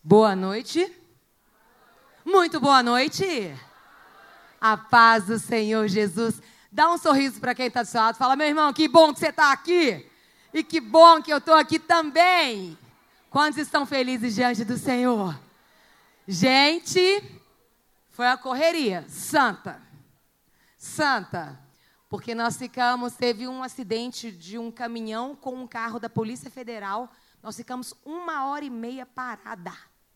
Boa noite. Muito boa noite. A paz do Senhor Jesus. Dá um sorriso para quem está do seu lado. Fala, meu irmão, que bom que você está aqui. E que bom que eu estou aqui também. Quantos estão felizes diante do Senhor? Gente, foi a correria santa. Santa. Porque teve um acidente de um caminhão com um carro da Polícia Federal. Nós ficamos 1h30 parada.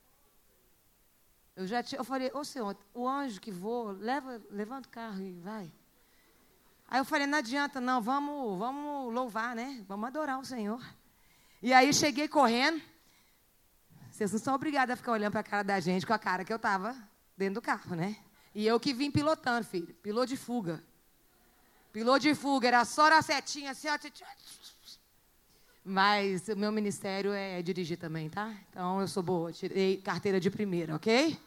Eu falei, ô Senhor, o anjo que voa, levanta o carro e vai. Aí eu falei, não adianta não, vamos louvar, né? Vamos adorar o Senhor. E aí cheguei correndo. Vocês não são obrigados a ficar olhando para a cara da gente com a cara que eu estava dentro do carro, né? E eu que vim pilotando, filho. Piloto de fuga. Piloto de fuga, era só a setinha assim, ó. Mas o meu ministério é dirigir também, tá? Então eu sou boa, tirei carteira de primeira, ok?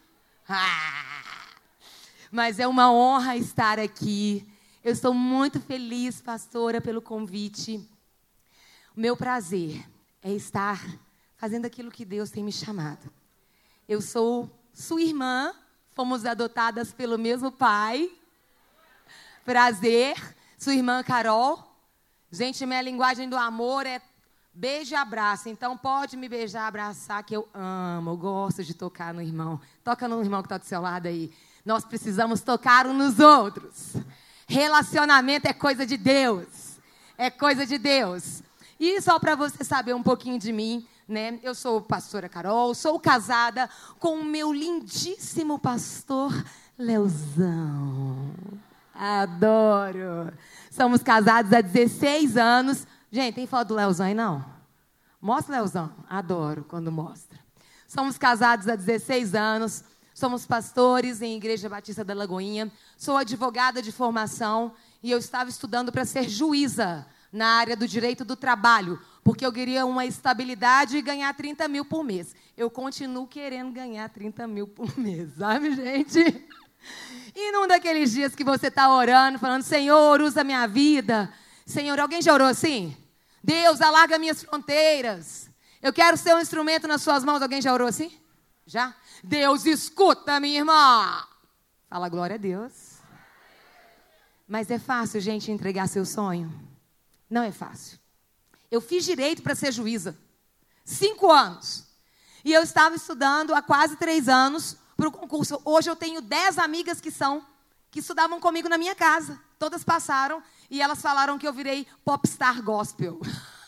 Mas é uma honra estar aqui. Eu estou muito feliz, pastora, pelo convite. O meu prazer é estar fazendo aquilo que Deus tem me chamado. Eu sou sua irmã, fomos adotadas pelo mesmo pai. Prazer, sua irmã Carol. Gente, minha linguagem do amor é beijo e abraço. Então pode me beijar, abraçar, que eu amo, eu gosto de tocar no irmão. Toca no irmão que está do seu lado aí. Nós precisamos tocar uns nos outros. Relacionamento é coisa de Deus. É coisa de Deus. E só para você saber um pouquinho de mim, né? Eu sou pastora Carol, sou casada com o meu lindíssimo pastor Leozão. Adoro. Somos casados há 16 anos. Gente, tem foto do Leozão aí, não? Mostra, Leozão. Adoro quando mostra. Somos casados há 16 anos. Somos pastores em Igreja Batista da Lagoinha. Sou advogada de formação e eu estava estudando para ser juíza na área do direito do trabalho, porque eu queria uma estabilidade e ganhar 30 mil por mês. Eu continuo querendo ganhar 30 mil por mês, sabe, gente? E num daqueles dias que você está orando, falando, Senhor, usa minha vida. Senhor, alguém já orou assim? Deus, alarga minhas fronteiras. Eu quero ser um instrumento nas suas mãos. Alguém já orou assim? Já? Deus, escuta, minha irmã. Fala glória a Deus. Mas é fácil, gente, entregar seu sonho? Não é fácil. Eu fiz direito para ser juíza. 5 anos. E eu estava estudando há quase 3 anos para o concurso. Hoje eu tenho 10 amigas que estudavam comigo na minha casa. Todas passaram e elas falaram que eu virei popstar gospel.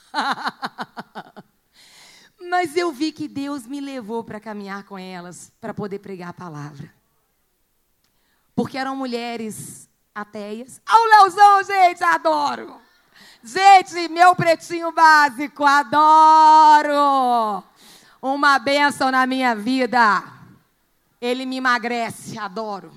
Mas eu vi que Deus me levou para caminhar com elas, para poder pregar a palavra. Porque eram mulheres ateias. Ah, o Leozão, gente, adoro. Gente, meu pretinho básico, adoro. Uma bênção na minha vida. Ele me emagrece, adoro.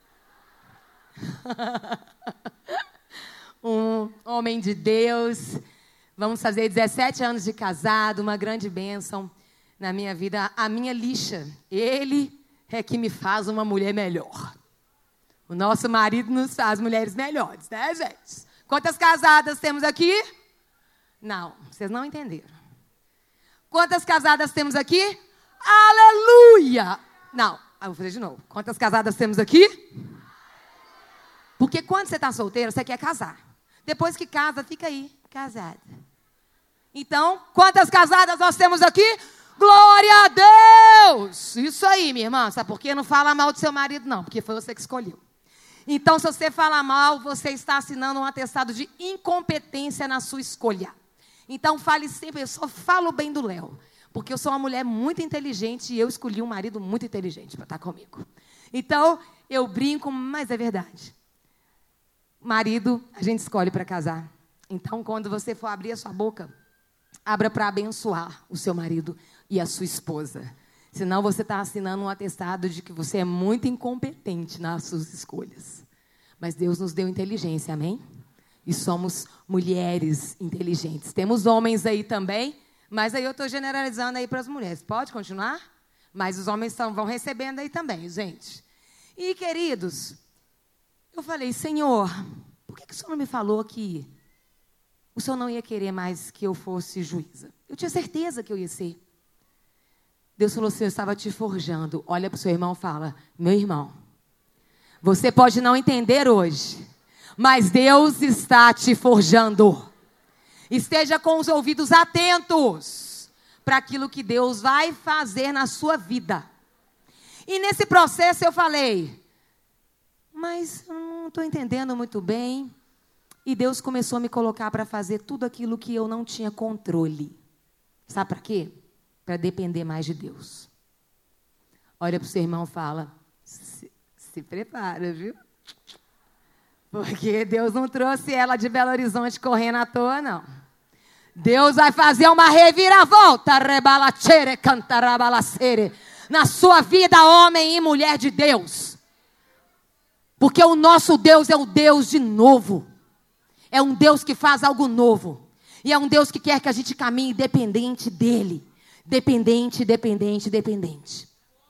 Um homem de Deus. Vamos fazer 17 anos de casado, uma grande bênção na minha vida. A minha lixa, ele é que me faz uma mulher melhor. O nosso marido nos faz mulheres melhores, né, gente? Quantas casadas temos aqui? Não, vocês não entenderam. Quantas casadas temos aqui? Aleluia! Não, eu vou fazer de novo. Quantas casadas temos aqui? Porque quando você está solteiro, você quer casar. Depois que casa, fica aí, casada. Então, quantas casadas nós temos aqui? Glória a Deus! Isso aí, minha irmã. Sabe por quê? Não fala mal do seu marido, não. Porque foi você que escolheu. Então, se você fala mal, você está assinando um atestado de incompetência na sua escolha. Então, fale sempre. Eu só falo bem do Léo. Porque eu sou uma mulher muito inteligente e eu escolhi um marido muito inteligente para estar comigo. Então, eu brinco, mas é verdade. Marido, a gente escolhe para casar. Então, quando você for abrir a sua boca, abra para abençoar o seu marido e a sua esposa. Senão você está assinando um atestado de que você é muito incompetente nas suas escolhas. Mas Deus nos deu inteligência, amém? E somos mulheres inteligentes. Temos homens aí também, mas aí eu estou generalizando aí para as mulheres. Pode continuar? Mas os homens vão recebendo aí também, gente. E, queridos, eu falei, Senhor, por que o Senhor não me falou que o Senhor não ia querer mais que eu fosse juíza? Eu tinha certeza que eu ia ser. Deus falou assim, eu estava te forjando. Olha para o seu irmão e fala, meu irmão, você pode não entender hoje, mas Deus está te forjando. Esteja com os ouvidos atentos para aquilo que Deus vai fazer na sua vida. E nesse processo eu falei, mas eu não estou entendendo muito bem. E Deus começou a me colocar para fazer tudo aquilo que eu não tinha controle. Sabe para quê? Para depender mais de Deus. Olha para o seu irmão e fala, se prepara, viu? Porque Deus não trouxe ela de Belo Horizonte correndo à toa, não. Deus vai fazer uma reviravolta, rebalacere, cantarabalacere, na sua vida, homem e mulher de Deus. Porque o nosso Deus é o Deus de novo. É um Deus que faz algo novo. E é um Deus que quer que a gente caminhe dependente dEle. Dependente, dependente, dependente.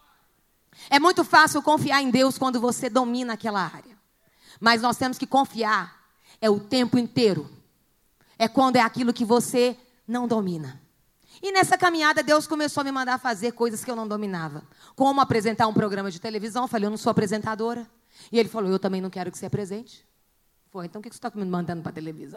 É muito fácil confiar em Deus quando você domina aquela área. Mas nós temos que confiar o tempo inteiro. É quando é aquilo que você não domina. E nessa caminhada Deus começou a me mandar fazer coisas que eu não dominava. Como apresentar um programa de televisão. Eu falei, eu não sou apresentadora. E ele falou, eu também não quero que você apresente. Foi, então o que você está me mandando para a televisão?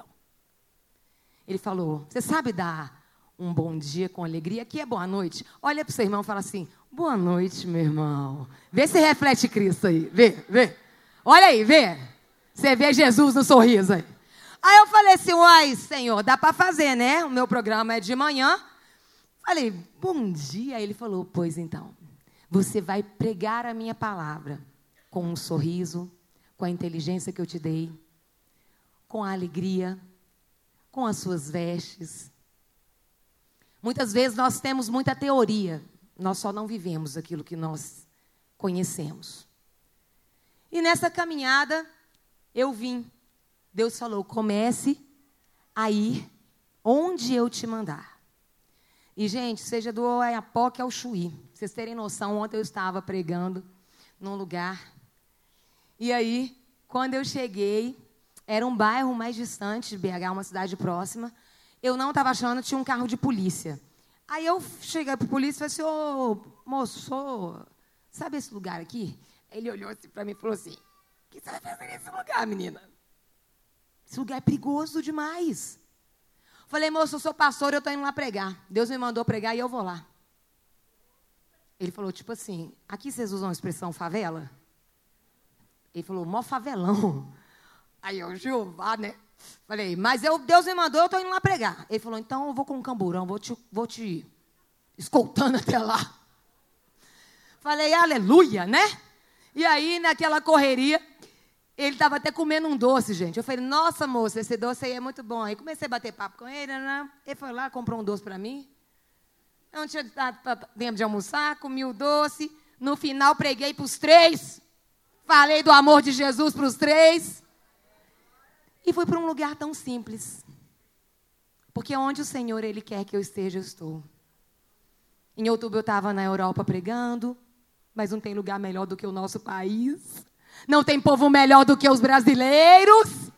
Ele falou, você sabe dar um bom dia com alegria? Aqui é boa noite. Olha para o seu irmão e fala assim, boa noite, meu irmão. Vê se reflete Cristo aí. Vê. Olha aí, vê. Você vê Jesus no sorriso aí. Aí eu falei assim, uai, Senhor, dá para fazer, né? O meu programa é de manhã. Falei, bom dia. Aí ele falou, pois então, você vai pregar a minha palavra com um sorriso, com a inteligência que eu te dei, com a alegria, com as suas vestes. Muitas vezes nós temos muita teoria, nós só não vivemos aquilo que nós conhecemos. E nessa caminhada, eu vim. Deus falou, comece a ir onde eu te mandar. E, gente, seja do Oiapoque ao Chuí. Pra vocês terem noção, ontem eu estava pregando num lugar. E aí, quando eu cheguei, era um bairro mais distante de BH, uma cidade próxima. Eu não estava achando, tinha um carro de polícia. Aí eu cheguei para a polícia e falei assim, ô, moço, sabe esse lugar aqui? Ele olhou assim para mim e falou assim, o que você vai fazer nesse lugar, menina? Esse lugar é perigoso demais. Falei, moço, eu sou pastor, eu estou indo lá pregar. Deus me mandou pregar e eu vou lá. Ele falou, tipo assim, aqui vocês usam a expressão favela? Ele falou, mó favelão. Aí eu, Jeová, né? Falei, mas Deus me mandou, eu estou indo lá pregar. Ele falou, então eu vou com um camburão, vou te escoltando até lá. Falei, aleluia, né? E aí, naquela correria, ele estava até comendo um doce, gente. Eu falei, nossa, moça, esse doce aí é muito bom. Aí comecei a bater papo com ele, né? Ele foi lá, comprou um doce para mim. Eu não tinha tempo de almoçar, comi o doce. No final, preguei para os 3. Falei do amor de Jesus para os 3. E fui para um lugar tão simples. Porque onde o Senhor, Ele quer que eu esteja, eu estou. Em outubro eu estava na Europa pregando, mas não tem lugar melhor do que o nosso país. Não tem povo melhor do que os brasileiros.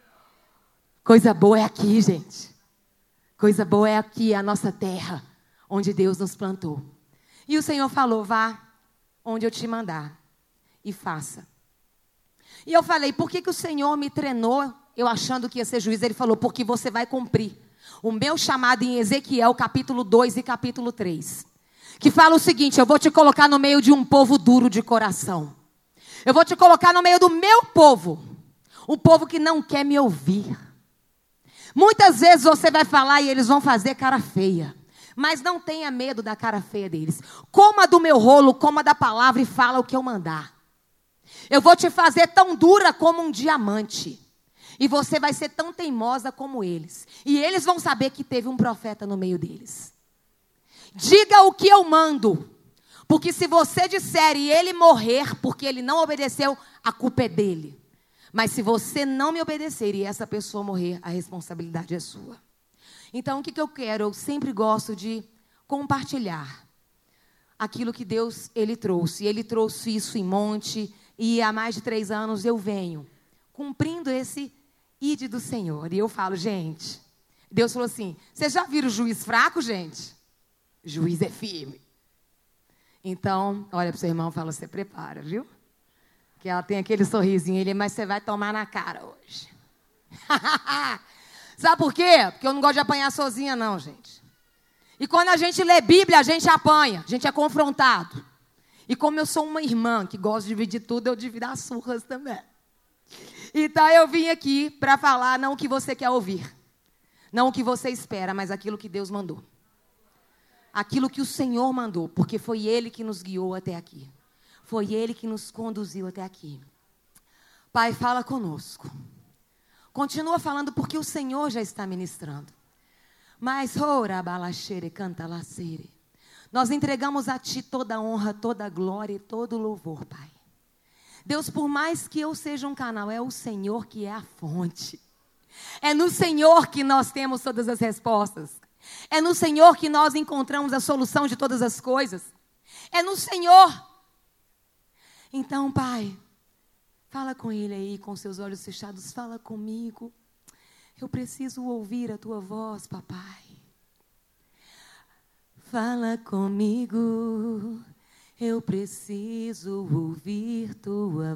Coisa boa é aqui, gente. Coisa boa é aqui, a nossa terra, onde Deus nos plantou. E o Senhor falou, vá onde eu te mandar e faça. E eu falei, por que o Senhor me treinou, eu achando que ia ser juiz? Ele falou, porque você vai cumprir o meu chamado em Ezequiel, capítulo 2 e capítulo 3. Que fala o seguinte, eu vou te colocar no meio de um povo duro de coração. Eu vou te colocar no meio do meu povo. Um povo que não quer me ouvir. Muitas vezes você vai falar e eles vão fazer cara feia. Mas não tenha medo da cara feia deles. Coma do meu rolo, coma da palavra e fala o que eu mandar. Eu vou te fazer tão dura como um diamante. E você vai ser tão teimosa como eles. E eles vão saber que teve um profeta no meio deles. Diga o que eu mando. Porque se você disser e ele morrer porque ele não obedeceu, a culpa é dele. Mas se você não me obedecer e essa pessoa morrer, a responsabilidade é sua. Então, o que eu quero? Eu sempre gosto de compartilhar aquilo que Deus, Ele trouxe. Ele trouxe isso em monte e há mais de 3 anos eu venho cumprindo esse ide do Senhor. E eu falo, gente, Deus falou assim, vocês já viram o juiz fraco, gente? Juiz é firme. Então, olha para o seu irmão e fala, você prepara, viu? Que ela tem aquele sorrisinho, ele, mas você vai tomar na cara hoje. Sabe por quê? Porque eu não gosto de apanhar sozinha, não, gente. E quando a gente lê Bíblia, a gente apanha, a gente é confrontado. E como eu sou uma irmã que gosta de dividir tudo, eu divido as surras também. Então eu vim aqui para falar não o que você quer ouvir, não o que você espera, mas aquilo que Deus mandou. Aquilo que o Senhor mandou, porque foi Ele que nos guiou até aqui. Foi Ele que nos conduziu até aqui. Pai, fala conosco. Continua falando porque o Senhor já está ministrando. Mas, ora, balaxere, canta lacere. Nós entregamos a Ti toda a honra, toda a glória e todo o louvor, Pai. Deus, por mais que eu seja um canal, é o Senhor que é a fonte. É no Senhor que nós temos todas as respostas. É no Senhor que nós encontramos a solução de todas as coisas. É no Senhor. Então, Pai, fala com Ele aí, com seus olhos fechados. Fala comigo. Eu preciso ouvir a Tua voz, Papai. Fala comigo. Eu preciso ouvir Tua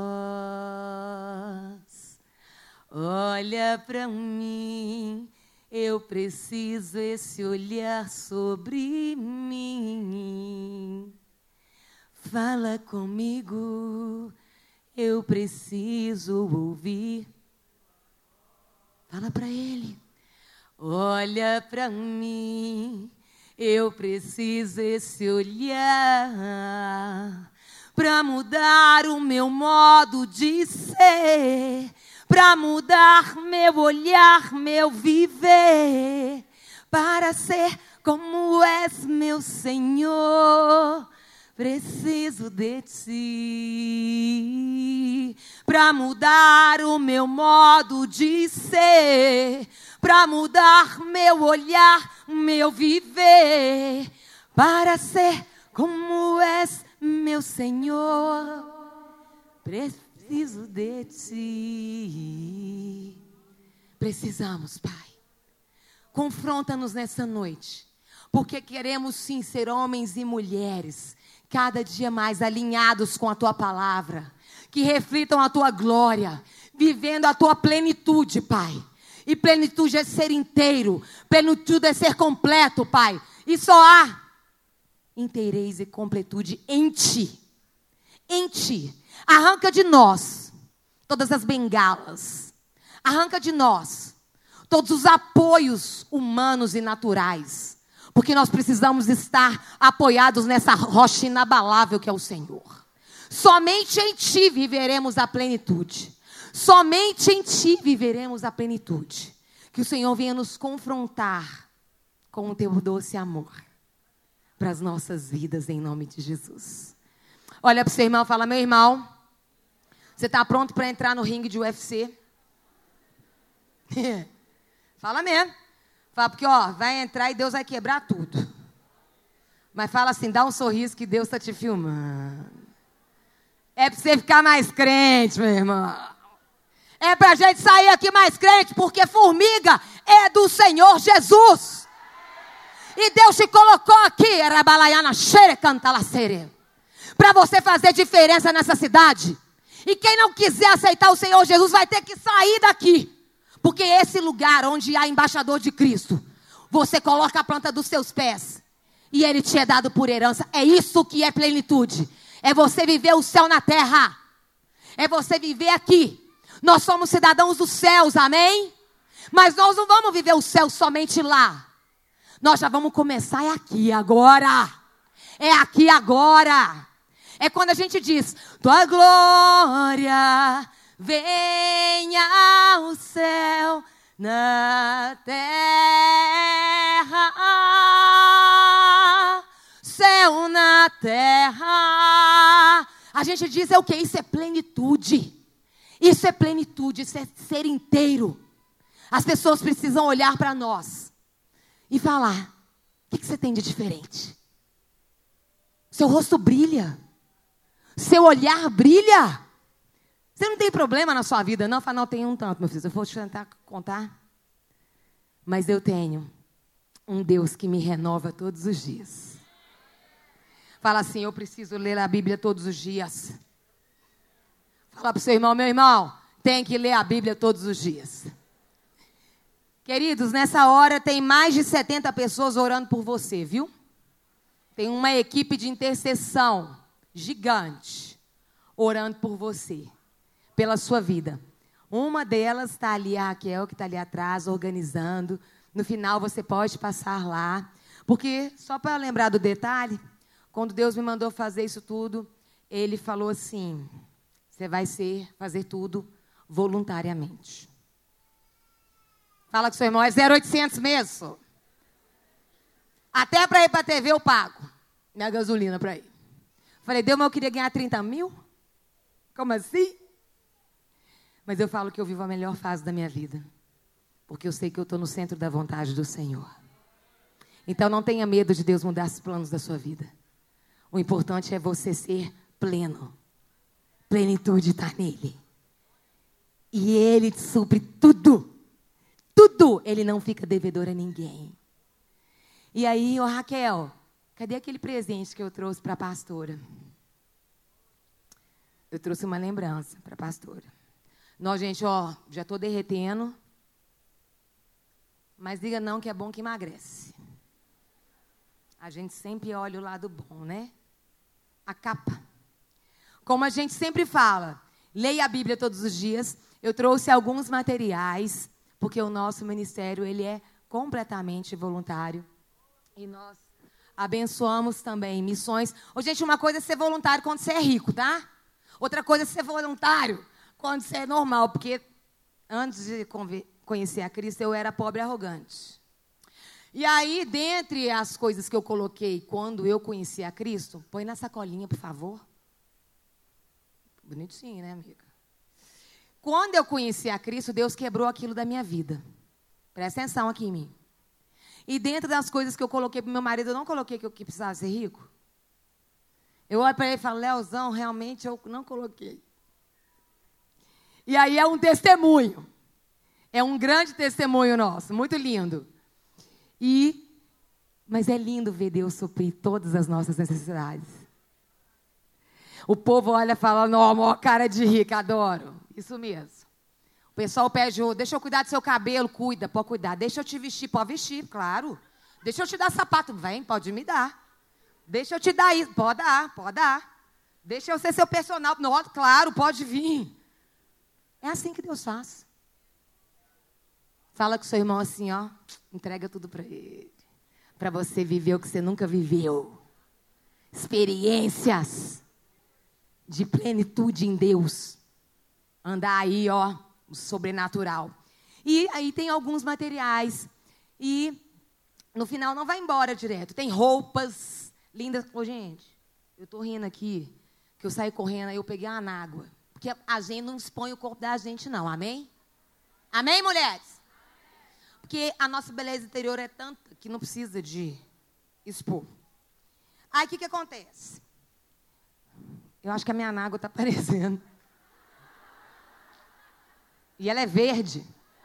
voz. Olha para mim. Eu preciso esse olhar sobre mim. Fala comigo. Eu preciso ouvir. Fala para Ele. Olha para mim. Eu preciso esse olhar para mudar o meu modo de ser, para mudar meu olhar, meu viver, para ser como és, meu Senhor. Preciso de Ti, para mudar o meu modo de ser, para mudar meu olhar, meu viver, para ser como és, meu Senhor. Preciso de Ti. Precisamos, Pai. Confronta-nos nessa noite, porque queremos sim ser homens e mulheres cada dia mais alinhados com a Tua palavra, que reflitam a Tua glória, vivendo a Tua plenitude, Pai. E plenitude é ser inteiro, plenitude é ser completo, Pai. E só há inteirez e completude em Ti. Em Ti. Arranca de nós todas as bengalas. Arranca de nós todos os apoios humanos e naturais. Porque nós precisamos estar apoiados nessa rocha inabalável que é o Senhor. Somente em Ti viveremos a plenitude. Somente em Ti viveremos a plenitude. Que o Senhor venha nos confrontar com o Teu doce amor para as nossas vidas, em nome de Jesus. Olha para o seu irmão e fala, meu irmão, você está pronto para entrar no ringue de UFC? Fala mesmo. Fala, porque vai entrar e Deus vai quebrar tudo. Mas fala assim, dá um sorriso que Deus está te filmando. É para você ficar mais crente, meu irmão. É para a gente sair aqui mais crente, porque formiga é do Senhor Jesus. E Deus te colocou aqui, para você fazer diferença nessa cidade. E quem não quiser aceitar o Senhor Jesus vai ter que sair daqui. Porque esse lugar onde há embaixador de Cristo, você coloca a planta dos seus pés e Ele te é dado por herança. É isso que é plenitude. É você viver o céu na terra. É você viver aqui. Nós somos cidadãos dos céus, amém? Mas nós não vamos viver o céu somente lá. Nós já vamos começar aqui agora. É aqui agora. É quando a gente diz, Tua glória venha ao céu na terra. Céu na terra. A gente diz o quê? Isso é plenitude. Isso é plenitude, isso é ser inteiro. As pessoas precisam olhar para nós e falar, o que você tem de diferente? Seu rosto brilha. Seu olhar brilha. Você não tem problema na sua vida, não? Fala, não, tem um tanto, meu filho. Eu vou te tentar contar. Mas eu tenho um Deus que me renova todos os dias. Fala assim, eu preciso ler a Bíblia todos os dias. Fala para o seu irmão, meu irmão, tem que ler a Bíblia todos os dias. Queridos, nessa hora tem mais de 70 pessoas orando por você, viu? Tem uma equipe de intercessão gigante orando por você, pela sua vida. Uma delas está ali, a Raquel, que está ali atrás, organizando. No final, você pode passar lá. Porque, só para lembrar do detalhe, quando Deus me mandou fazer isso tudo, Ele falou assim, você vai fazer tudo voluntariamente. Fala com seu irmão, é 0,800 mesmo. Até para ir para a TV eu pago minha gasolina para ir. Falei, Deus, mas eu queria ganhar 30 mil? Como assim? Mas eu falo que eu vivo a melhor fase da minha vida. Porque eu sei que eu estou no centro da vontade do Senhor. Então não tenha medo de Deus mudar os planos da sua vida. O importante é você ser pleno. Plenitude está nele. E Ele te supre tudo. Tudo. Ele não fica devedor a ninguém. E aí, Raquel, cadê aquele presente que eu trouxe para a pastora? Eu trouxe uma lembrança para a pastora. Não, gente, já estou derretendo. Mas diga não que é bom que emagrece. A gente sempre olha o lado bom, né? A capa. Como a gente sempre fala, leia a Bíblia todos os dias. Eu trouxe alguns materiais, porque o nosso ministério, ele é completamente voluntário. E nós abençoamos também missões. Gente, uma coisa é ser voluntário quando você é rico, tá? Outra coisa é ser voluntário quando você é normal, porque antes de conhecer a Cristo, eu era pobre e arrogante. E aí, dentre as coisas que eu coloquei quando eu conheci a Cristo, põe na sacolinha, por favor. Bonitinho, né, amiga? Quando eu conheci a Cristo, Deus quebrou aquilo da minha vida. Presta atenção aqui em mim. E dentro das coisas que eu coloquei para o meu marido, eu não coloquei que eu precisava ser rico. Eu olho para ele e falo, Leozão, realmente eu não coloquei. E aí é um testemunho. É um grande testemunho nosso, muito lindo. Mas é lindo ver Deus suprir todas as nossas necessidades. O povo olha e fala, não, maior cara de rica, adoro. Isso mesmo. O pessoal pede, deixa eu cuidar do seu cabelo, cuida, pode cuidar. Deixa eu te vestir, pode vestir, claro. Deixa eu te dar sapato, vem, pode me dar. Deixa eu te dar isso, pode dar, pode dar. Deixa eu ser seu personal, não, claro, pode vir. É assim que Deus faz. Fala com seu irmão assim, entrega tudo para ele. Para você viver o que você nunca viveu. Experiências de plenitude em Deus. Andar aí, o sobrenatural. E aí tem alguns materiais. E no final não vai embora direto. Tem roupas lindas. Gente, eu tô rindo aqui, que eu saí correndo, aí eu peguei uma água. Porque a gente não expõe o corpo da gente, não. Amém? Amém, mulheres? Porque a nossa beleza interior é tanta que não precisa de expor. Aí o que acontece? Eu acho que a minha água está aparecendo. E ela é verde.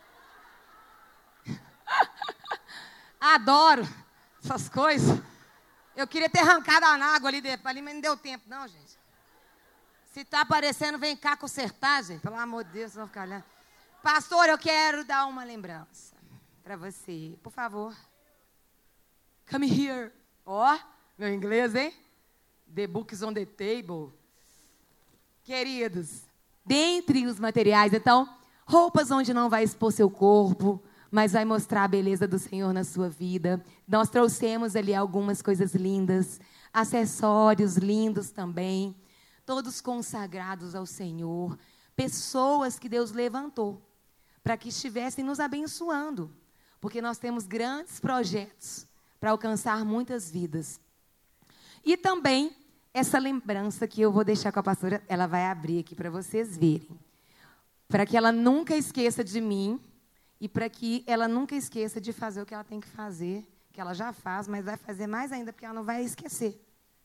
Adoro essas coisas. Eu queria ter arrancado a água ali, mas não deu tempo, não, gente. Se está aparecendo, vem cá consertar, gente. Pelo amor de Deus, não ficar olhando. Pastor, eu quero dar uma lembrança para você. Por favor. Come here. Meu inglês, hein? The book is on the table. Queridos, dentre os materiais, então, roupas onde não vai expor seu corpo, mas vai mostrar a beleza do Senhor na sua vida. Nós trouxemos ali algumas coisas lindas, acessórios lindos também, todos consagrados ao Senhor, pessoas que Deus levantou para que estivessem nos abençoando, porque nós temos grandes projetos para alcançar muitas vidas. E também essa lembrança que eu vou deixar com a pastora, ela vai abrir aqui para vocês verem, para que ela nunca esqueça de mim e para que ela nunca esqueça de fazer o que ela tem que fazer, que ela já faz, mas vai fazer mais ainda, porque ela não vai esquecer.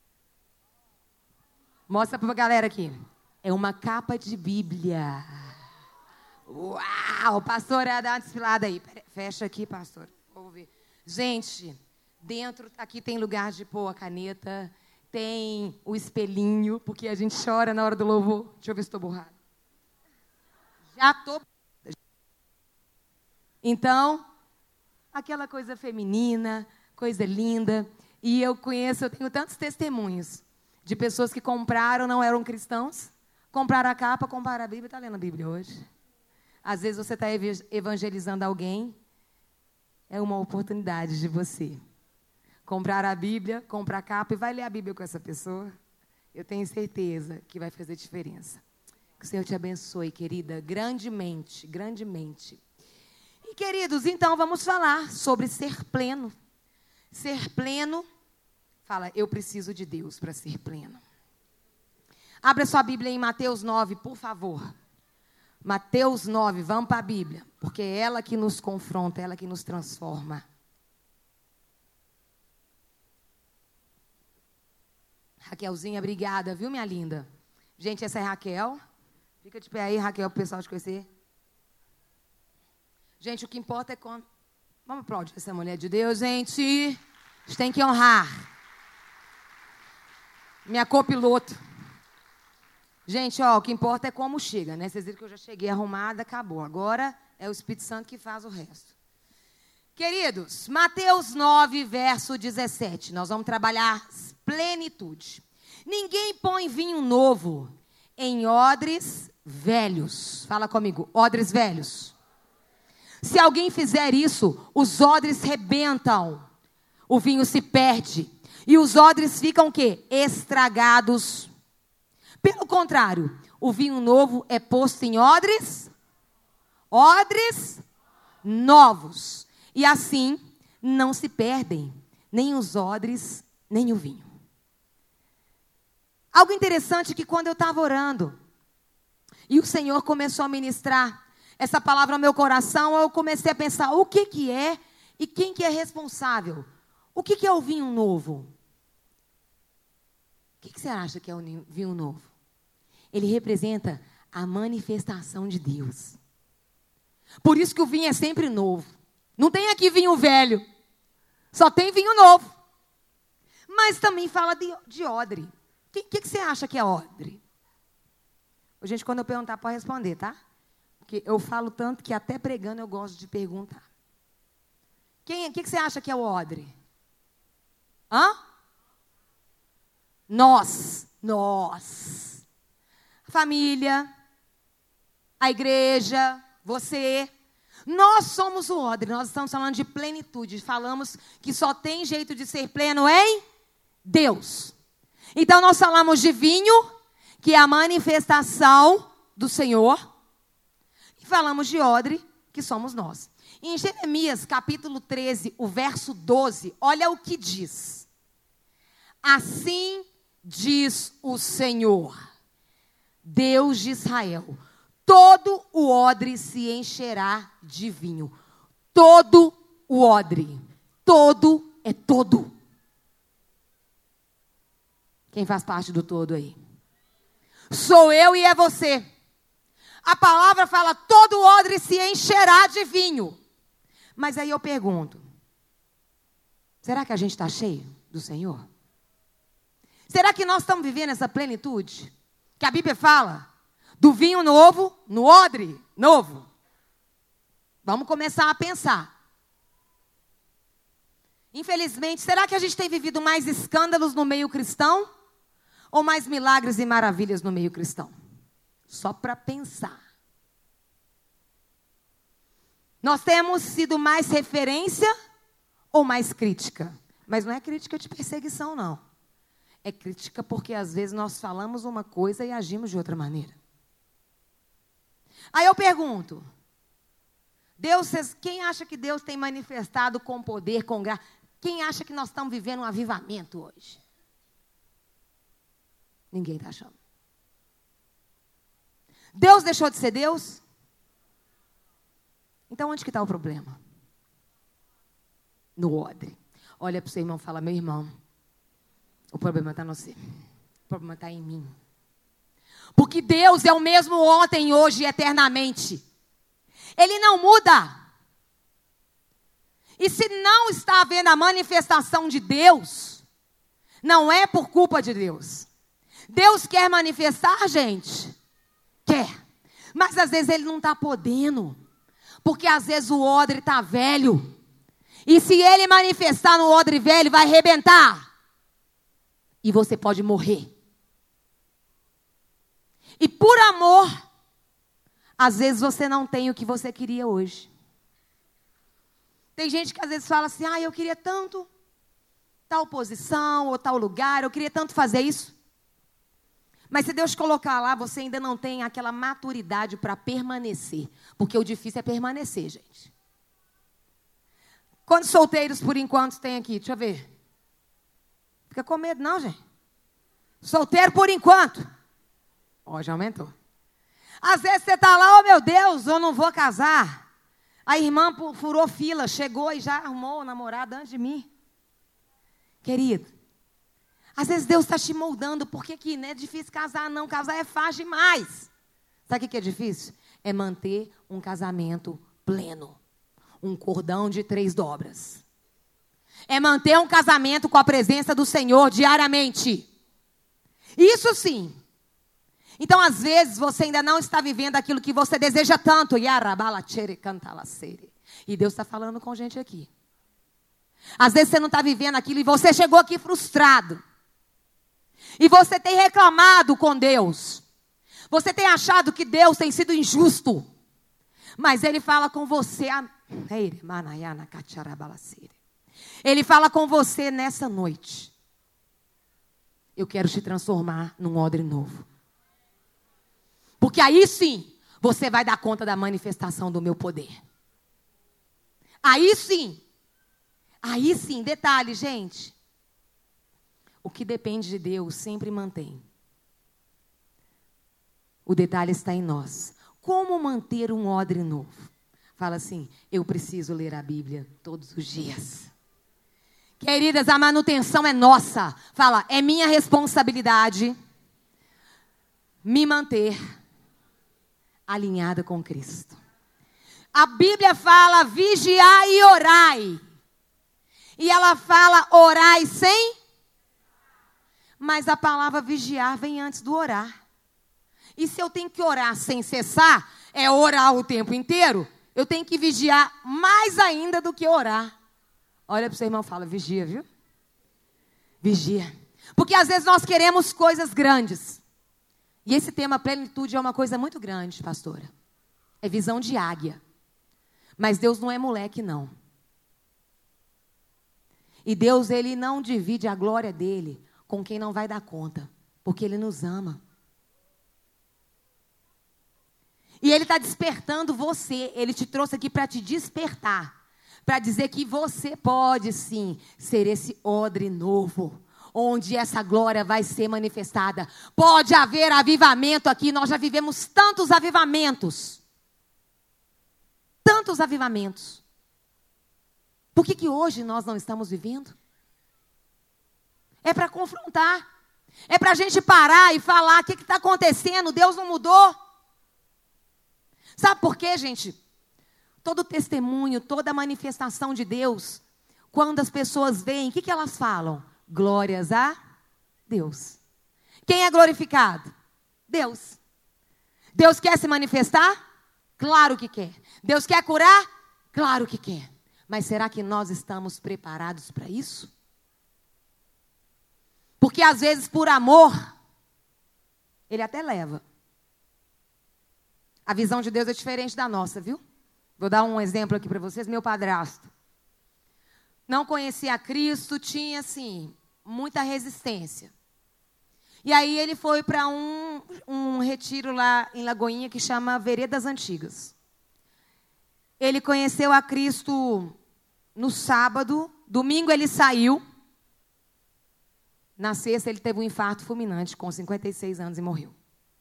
Mostra para a galera aqui. É uma capa de Bíblia. Uau! Pastora, dá uma desfilada aí. Fecha aqui, pastor. Vou ver. Gente, dentro, aqui tem lugar de pôr a caneta, tem o espelhinho, porque a gente chora na hora do louvor. Deixa eu ver se estou borrada. Já estou. Então, aquela coisa feminina, coisa linda. E eu tenho tantos testemunhos de pessoas que compraram, não eram cristãos, compraram a capa, compraram a Bíblia, está lendo a Bíblia hoje. Às vezes você está evangelizando alguém, é uma oportunidade de você comprar a Bíblia, comprar a capa e vai ler a Bíblia com essa pessoa. Eu tenho certeza que vai fazer diferença. Que o Senhor te abençoe, querida, grandemente, grandemente. E, queridos, então vamos falar sobre ser pleno. Ser pleno, fala, eu preciso de Deus para ser pleno. Abra sua Bíblia em Mateus 9, por favor. Mateus 9, vamos para a Bíblia, porque é ela que nos confronta, é ela que nos transforma. Raquelzinha, obrigada, viu, minha linda? Gente, essa é Raquel. Fica de pé aí, Raquel, para o pessoal te conhecer. Gente, o que importa é quando... Vamos aplaudir essa mulher de Deus, gente. A gente tem que honrar. Minha copiloto. Gente, ó, o que importa é como chega, né? Vocês viram que eu já cheguei arrumada, acabou. Agora é o Espírito Santo que faz o resto. Queridos, Mateus 9, verso 17. Nós vamos trabalhar plenitude. Ninguém põe vinho novo em odres velhos. Fala comigo, odres velhos. Se alguém fizer isso, os odres rebentam. O vinho se perde. E os odres ficam o quê? Estragados. Pelo contrário, o vinho novo é posto em odres novos. E assim não se perdem nem os odres, nem o vinho. Algo interessante é que quando eu estava orando, e o Senhor começou a ministrar essa palavra ao meu coração, eu comecei a pensar o que é e quem que é responsável. O que é o vinho novo? O que você acha que é o vinho novo? Ele representa a manifestação de Deus. Por isso que o vinho é sempre novo. Não tem aqui vinho velho. Só tem vinho novo. Mas também fala de odre. O que você acha que é odre? Gente, quando eu perguntar, pode responder, tá? Porque eu falo tanto que até pregando eu gosto de perguntar. O que você acha que é o odre? Hã? Nós. A família, a igreja, você. Nós somos o odre. Nós estamos falando de plenitude. Falamos que só tem jeito de ser pleno em Deus. Então, nós falamos de vinho, que é a manifestação do Senhor. E falamos de odre, que somos nós. Em Jeremias, capítulo 13, o verso 12, olha o que diz. Assim diz o Senhor, Deus de Israel, todo o odre se encherá de vinho. Todo o odre. Todo é todo. Quem faz parte do todo aí? Sou eu e é você. A palavra fala, todo odre se encherá de vinho. Mas aí eu pergunto, será que a gente está cheio do Senhor? Será que nós estamos vivendo essa plenitude? Que a Bíblia fala do vinho novo, no odre novo. Vamos começar a pensar. Infelizmente, será que a gente tem vivido mais escândalos no meio cristão? Ou mais milagres e maravilhas no meio cristão? Só para pensar. Nós temos sido mais referência ou mais crítica? Mas não é crítica de perseguição, não. É crítica porque às vezes nós falamos uma coisa e agimos de outra maneira. Aí eu pergunto, quem acha que Deus tem manifestado com poder, com graça? Quem acha que nós estamos vivendo um avivamento hoje? Ninguém está achando. Deus deixou de ser Deus? Então onde que está o problema? No odre. Olha para o seu irmão e fala, meu irmão, o problema está no você. O problema está em mim. Porque Deus é o mesmo ontem, hoje e eternamente. Ele não muda. E se não está havendo a manifestação de Deus, Não é por culpa de Deus. Deus quer manifestar, gente? Quer. Mas às vezes Ele não está podendo. Porque às vezes o odre está velho. E se Ele manifestar no odre velho, vai arrebentar. E você pode morrer. E por amor, às vezes você não tem o que você queria hoje. Tem gente que às vezes fala assim, eu queria tanto tal posição ou tal lugar, eu queria tanto fazer isso. Mas se Deus colocar lá, você ainda não tem aquela maturidade para permanecer. Porque o difícil é permanecer, gente. Quantos solteiros, por enquanto, tem aqui? Deixa eu ver. Fica com medo, não, gente? Solteiro por enquanto. Já aumentou. Às vezes você está lá, meu Deus, eu não vou casar. A irmã furou fila, chegou e já arrumou o namorado antes de mim. Querido, às vezes Deus está te moldando. Por que não é difícil casar? Não, casar é fácil demais. Sabe o que é difícil? É manter um casamento pleno. Um cordão de 3 dobras. É manter um casamento com a presença do Senhor diariamente. Isso sim. Então, às vezes, você ainda não está vivendo aquilo que você deseja tanto. E Deus está falando com gente aqui. Às vezes você não está vivendo aquilo e você chegou aqui frustrado. E você tem reclamado com Deus. Você tem achado que Deus tem sido injusto. Mas Ele fala com você. Ele fala com você nessa noite. Eu quero te transformar num odre novo. Porque aí sim, você vai dar conta da manifestação do meu poder. Aí sim. Aí sim, detalhe, gente. O que depende de Deus sempre mantém. O detalhe está em nós. Como manter um odre novo? Fala assim, eu preciso ler a Bíblia todos os dias. Queridas, a manutenção é nossa. Fala, é minha responsabilidade me manter alinhada com Cristo. A Bíblia fala vigiai e orai. E ela fala orai sem. Mas a palavra vigiar vem antes do orar. E se eu tenho que orar sem cessar, é orar o tempo inteiro, eu tenho que vigiar mais ainda do que orar. Olha para o seu irmão e fala, vigia, viu? Vigia. Porque às vezes nós queremos coisas grandes. E esse tema plenitude é uma coisa muito grande, pastora. É visão de águia. Mas Deus não é moleque, não. E Deus, Ele não divide a glória dEle com quem não vai dar conta. Porque Ele nos ama. E Ele está despertando você. Ele te trouxe aqui para te despertar. Para dizer que você pode sim ser esse odre novo. Onde essa glória vai ser manifestada. Pode haver avivamento aqui. Nós já vivemos tantos avivamentos. Tantos avivamentos. Por que hoje nós não estamos vivendo? É para confrontar. É para a gente parar e falar o que está acontecendo. Deus não mudou. Sabe por quê, gente? Todo testemunho, toda manifestação de Deus, quando as pessoas veem, o que elas falam? Glórias a Deus. Quem é glorificado? Deus. Deus quer se manifestar? Claro que quer. Deus quer curar? Claro que quer. Mas será que nós estamos preparados para isso? Porque às vezes por amor, Ele até leva. A visão de Deus é diferente da nossa, viu? Vou dar um exemplo aqui para vocês. Meu padrasto não conhecia Cristo, tinha assim muita resistência. E aí ele foi para um retiro lá em Lagoinha que chama Veredas Antigas. Ele conheceu a Cristo no sábado, domingo ele saiu. Na sexta ele teve um infarto fulminante com 56 anos e morreu.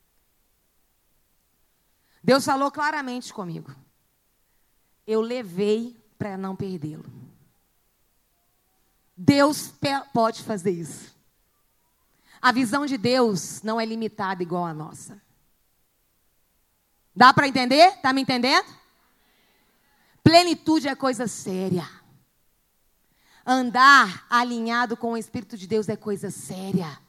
Deus falou claramente comigo. Eu levei para não perdê-lo. Deus pode fazer isso. A visão de Deus não é limitada igual a nossa. Dá para entender? Está me entendendo? Plenitude é coisa séria. Andar alinhado com o Espírito de Deus é coisa séria.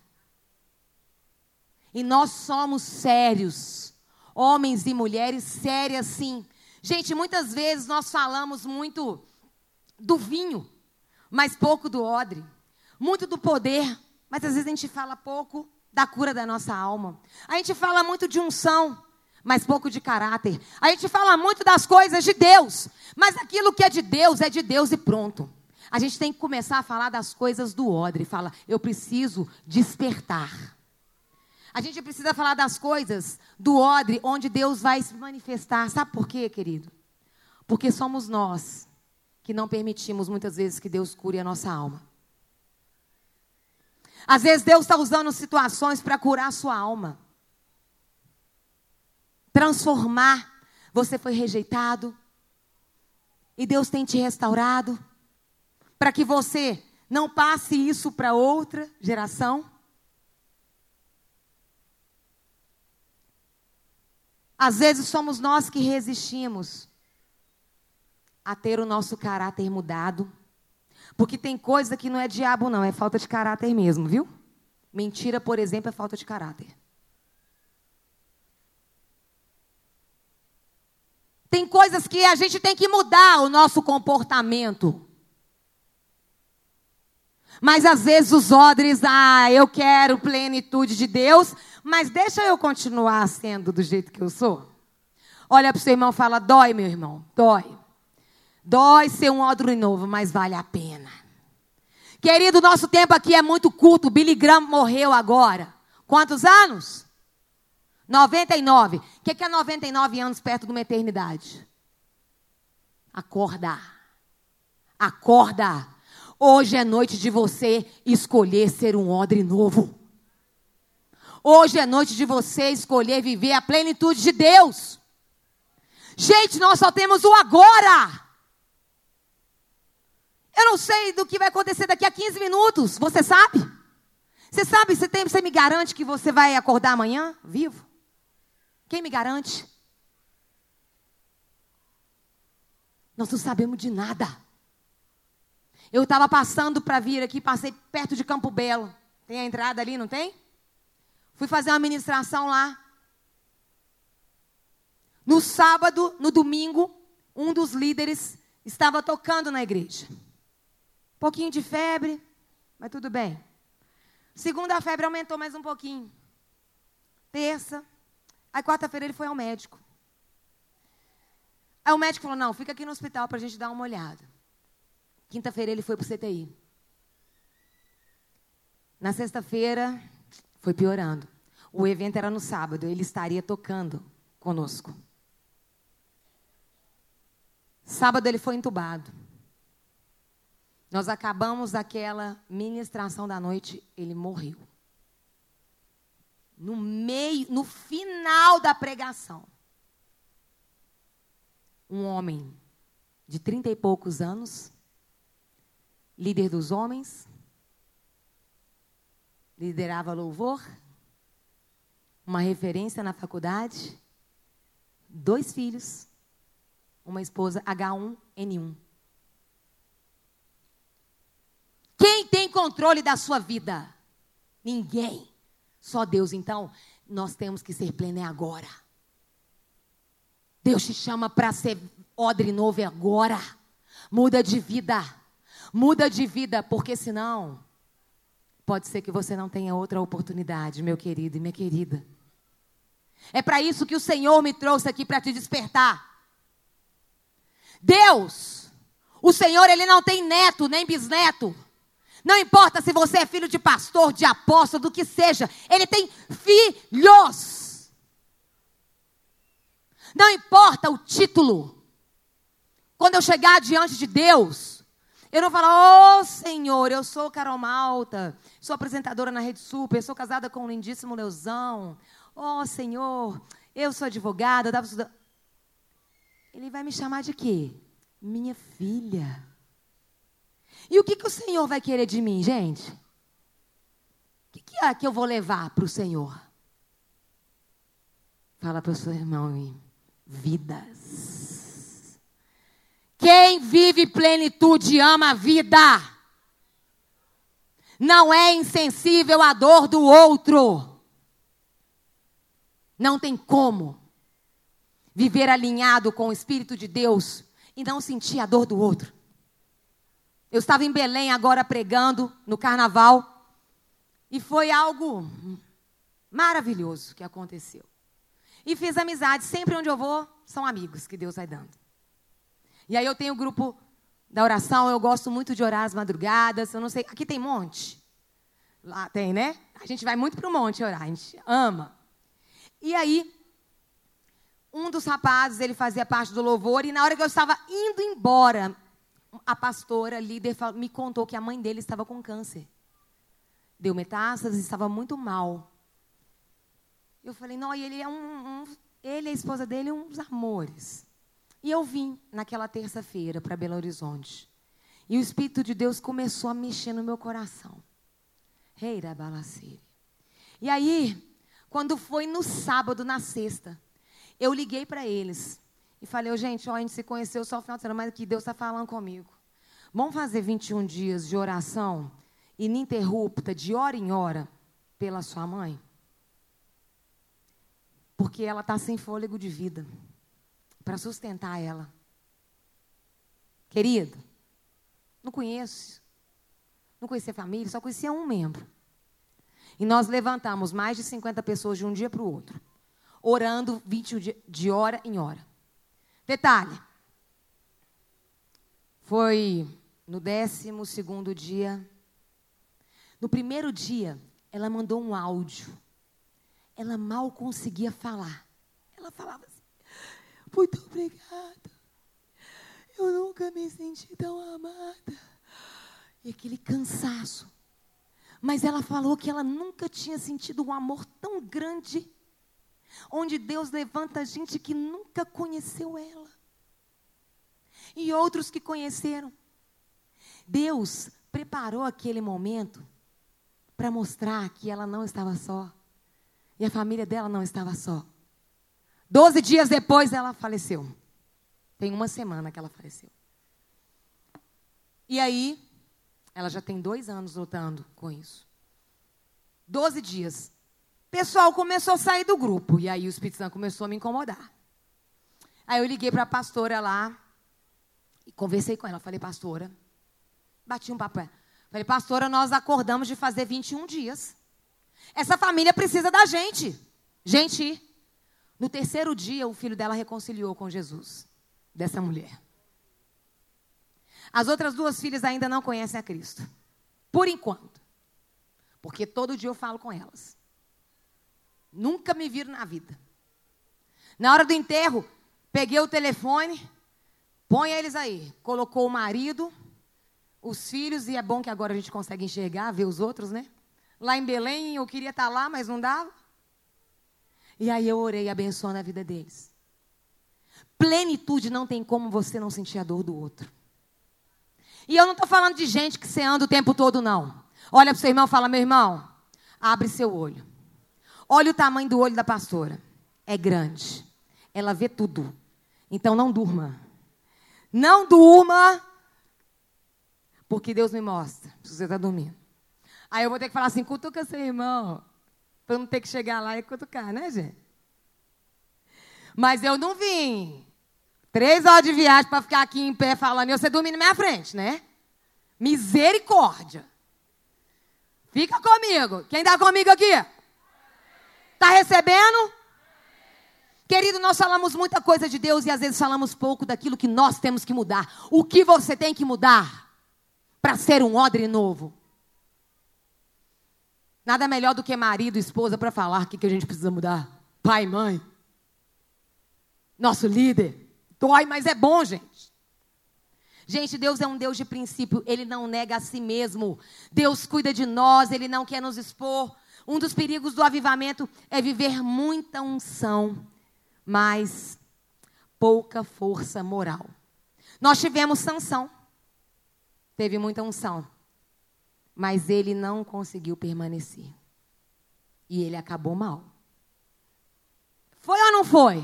E nós somos sérios. Homens e mulheres sérias, sim. Gente, muitas vezes nós falamos muito do vinho, mas pouco do odre. Muito do poder, mas às vezes a gente fala pouco da cura da nossa alma. A gente fala muito de unção, mas pouco de caráter. A gente fala muito das coisas de Deus, mas aquilo que é de Deus e pronto. A gente tem que começar a falar das coisas do odre. Fala, eu preciso despertar. A gente precisa falar das coisas do odre, onde Deus vai se manifestar. Sabe por quê, querido? Porque somos nós que não permitimos muitas vezes que Deus cure a nossa alma. Às vezes Deus está usando situações para curar a sua alma. Transformar. Você foi rejeitado. E Deus tem te restaurado. Para que você não passe isso para outra geração. Às vezes somos nós que resistimos a ter o nosso caráter mudado. Porque tem coisa que não é diabo não, é falta de caráter mesmo, viu? Mentira, por exemplo, é falta de caráter. Tem coisas que a gente tem que mudar o nosso comportamento. Mas às vezes os odres, eu quero plenitude de Deus, mas deixa eu continuar sendo do jeito que eu sou. Olha para o seu irmão e fala, dói, meu irmão, dói. Dói ser um odre novo, mas vale a pena. Querido, nosso tempo aqui é muito curto. O Billy Graham morreu agora. Quantos anos? 99. O que é 99 anos perto de uma eternidade? Acorda. Acorda. Hoje é noite de você escolher ser um odre novo. Hoje é noite de você escolher viver a plenitude de Deus. Gente, nós só temos o agora. Eu não sei do que vai acontecer daqui a 15 minutos. Você sabe? Você sabe, você me garante que você vai acordar amanhã vivo? Quem me garante? Nós não sabemos de nada. Eu estava passando para vir aqui, passei perto de Campo Belo. Tem a entrada ali, não tem? Fui fazer uma ministração lá. No sábado, no domingo, um dos líderes estava tocando na igreja. Um pouquinho de febre, mas tudo bem. Segunda, a febre aumentou mais um pouquinho. Terça. Aí quarta-feira ele foi ao médico. Aí o médico falou, não, fica aqui no hospital para a gente dar uma olhada. Quinta-feira ele foi para o CTI. Na sexta-feira, foi piorando. O evento era no sábado, ele estaria tocando conosco. Sábado ele foi entubado. Nós acabamos aquela ministração da noite, ele morreu. No final da pregação. Um homem de 30 e poucos anos, líder dos homens, liderava louvor, uma referência na faculdade, 2 filhos, uma esposa H1N1. Quem tem controle da sua vida? Ninguém. Só Deus. Então, nós temos que ser pleno agora. Deus te chama para ser odre novo agora. Muda de vida. Muda de vida, porque senão pode ser que você não tenha outra oportunidade, meu querido e minha querida. É para isso que o Senhor me trouxe aqui, para te despertar. Deus, o Senhor, Ele não tem neto nem bisneto. Não importa se você é filho de pastor, de apóstolo, do que seja. Ele tem filhos. Não importa o título. Quando eu chegar diante de Deus, eu não falo, Senhor, eu sou Carol Malta, sou apresentadora na Rede Super, sou casada com um lindíssimo Leozão. Senhor, eu sou advogada, eu estava estudando. Ele vai me chamar de quê? Minha filha. E o que o Senhor vai querer de mim, gente? O que é que eu vou levar para o Senhor? Fala para o seu irmão, vidas. Quem vive plenitude ama a vida. não é insensível à dor do outro. Não tem como viver alinhado com o Espírito de Deus e não sentir a dor do outro. Eu estava em Belém agora pregando no carnaval e foi algo maravilhoso que aconteceu. E fiz amizade. Sempre onde eu vou, são amigos que Deus vai dando. E aí eu tenho o grupo da oração, eu gosto muito de orar às madrugadas, eu não sei, aqui tem monte? Lá tem, né? A gente vai muito para o monte orar, a gente ama. E aí, um dos rapazes, ele fazia parte do louvor, e na hora que eu estava indo embora, a pastora, líder, me contou que a mãe dele estava com câncer. Deu metástase, estava muito mal. Eu falei, não, e ele é ele e a esposa dele, uns amores. E eu vim naquela terça-feira para Belo Horizonte. E o Espírito de Deus começou a mexer no meu coração. Reira balacere. E aí, quando foi no sábado, na sexta, eu liguei para eles. E falei, gente, a gente se conheceu só no final de semana, mas que Deus está falando comigo. Vamos fazer 21 dias de oração ininterrupta, de hora em hora, pela sua mãe? Porque ela está sem fôlego de vida. Para sustentar ela. Querido, não conheço. Não conhecia a família, só conhecia um membro. E nós levantamos mais de 50 pessoas de um dia para o outro. Orando 20 dias, de hora em hora. Detalhe. Foi no 12º dia. No primeiro dia, ela mandou um áudio. Ela mal conseguia falar. Ela falava assim, muito obrigada. Eu nunca me senti tão amada. E aquele cansaço. Mas ela falou que ela nunca tinha sentido um amor tão grande, onde Deus levanta gente que nunca conheceu ela. E outros que conheceram. Deus preparou aquele momento para mostrar que ela não estava só. E a família dela não estava só. 12 dias depois ela faleceu. Tem uma semana que ela faleceu. E aí, ela já tem 2 anos lutando com isso. 12 dias. O pessoal começou a sair do grupo. E aí o Espírito Santo começou a me incomodar. Aí eu liguei para a pastora lá. E conversei com ela. Falei, pastora. Bati um papo. Falei, pastora, nós acordamos de fazer 21 dias. Essa família precisa da gente. Gente, no 3º dia, o filho dela reconciliou com Jesus. Dessa mulher. As outras 2 filhas ainda não conhecem a Cristo. Por enquanto. Porque todo dia eu falo com elas. Nunca me viram na vida. Na hora do enterro, peguei o telefone. Põe eles aí. Colocou o marido, os filhos, e é bom que agora a gente consegue enxergar, ver os outros, né? Lá em Belém, eu queria estar lá, mas não dava. E aí eu orei, abençoando a vida deles. Plenitude não tem como você não sentir a dor do outro. E eu não estou falando de gente que você anda o tempo todo, não. Olha para o seu irmão e fala, meu irmão, abre seu olho. Olha o tamanho do olho da pastora. É grande. Ela vê tudo. Então não durma. Não durma, porque Deus me mostra se você está dormindo. Aí eu vou ter que falar assim, cutuca seu irmão. Para não ter que chegar lá e cutucar, né, gente? Mas eu não vim 3 horas de viagem para ficar aqui em pé falando, e você dormir na minha frente, né? Misericórdia. Fica comigo. Quem está comigo aqui? Está recebendo? Querido, nós falamos muita coisa de Deus e às vezes falamos pouco daquilo que nós temos que mudar. O que você tem que mudar para ser um odre novo? Nada melhor do que marido e esposa para falar o que a gente precisa mudar. Pai e mãe. Nosso líder. Dói, mas é bom, gente. Gente, Deus é um Deus de princípio. Ele não nega a si mesmo. Deus cuida de nós, Ele não quer nos expor. Um dos perigos do avivamento é viver muita unção, mas pouca força moral. Nós tivemos Sansão. Teve muita unção. Mas ele não conseguiu permanecer. E ele acabou mal. Foi ou não foi?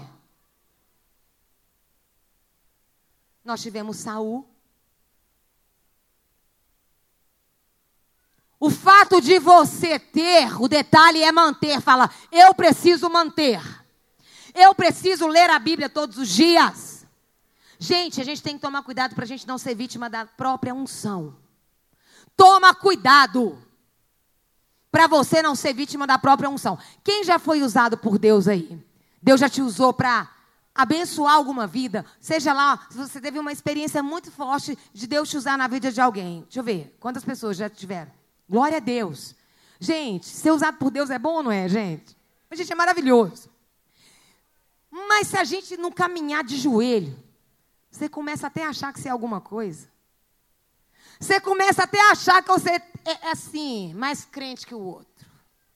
Nós tivemos Saul. O fato de você ter, o detalhe é manter. Fala, eu preciso manter. Eu preciso ler a Bíblia todos os dias. Gente, a gente tem que tomar cuidado para a gente não ser vítima da própria unção. Toma cuidado para você não ser vítima da própria unção. Quem já foi usado por Deus aí? Deus já te usou para abençoar alguma vida? Seja lá, se você teve uma experiência muito forte de Deus te usar na vida de alguém. Deixa eu ver, quantas pessoas já tiveram? Glória a Deus. Gente, ser usado por Deus é bom ou não é, gente? A gente é maravilhoso. Mas se a gente não caminhar de joelho, você começa até a achar que você é alguma coisa. Você começa até a achar que você é assim, mais crente que o outro.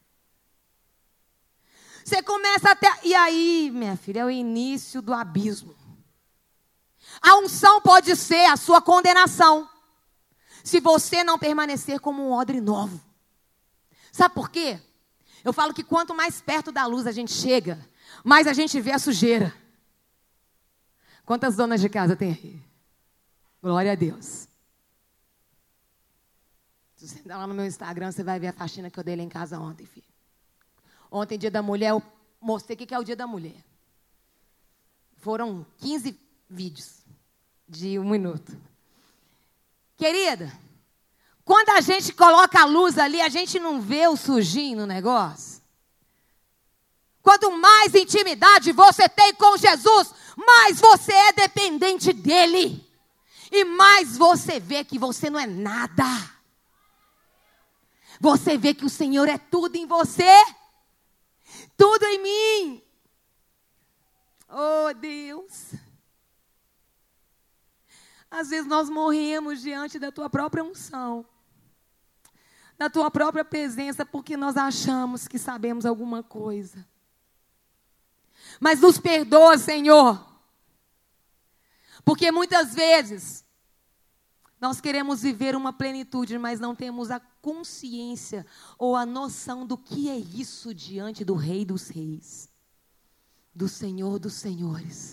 Você começa até... E aí, minha filha, é o início do abismo. A unção pode ser a sua condenação, se você não permanecer como um odre novo. Sabe por quê? Eu falo que quanto mais perto da luz a gente chega, mais a gente vê a sujeira. Quantas donas de casa tem aí? Glória a Deus. Se você entrar lá no meu Instagram, você vai ver a faxina que eu dei lá em casa ontem, filho. Ontem, dia da mulher, eu mostrei o que é o dia da mulher. Foram 15 vídeos de 1 minuto. Querida, quando a gente coloca a luz ali, a gente não vê o sujinho no negócio. Quanto mais intimidade você tem com Jesus, mais você é dependente dele. E mais você vê que você não é nada. Você vê que o Senhor é tudo em você. Tudo em mim. Oh, Deus. Às vezes nós morremos diante da tua própria unção, da tua própria presença, porque nós achamos que sabemos alguma coisa. Mas nos perdoa, Senhor. Porque muitas vezes nós queremos viver uma plenitude, mas não temos a consciência ou a noção do que é isso diante do Rei dos Reis, do Senhor dos Senhores.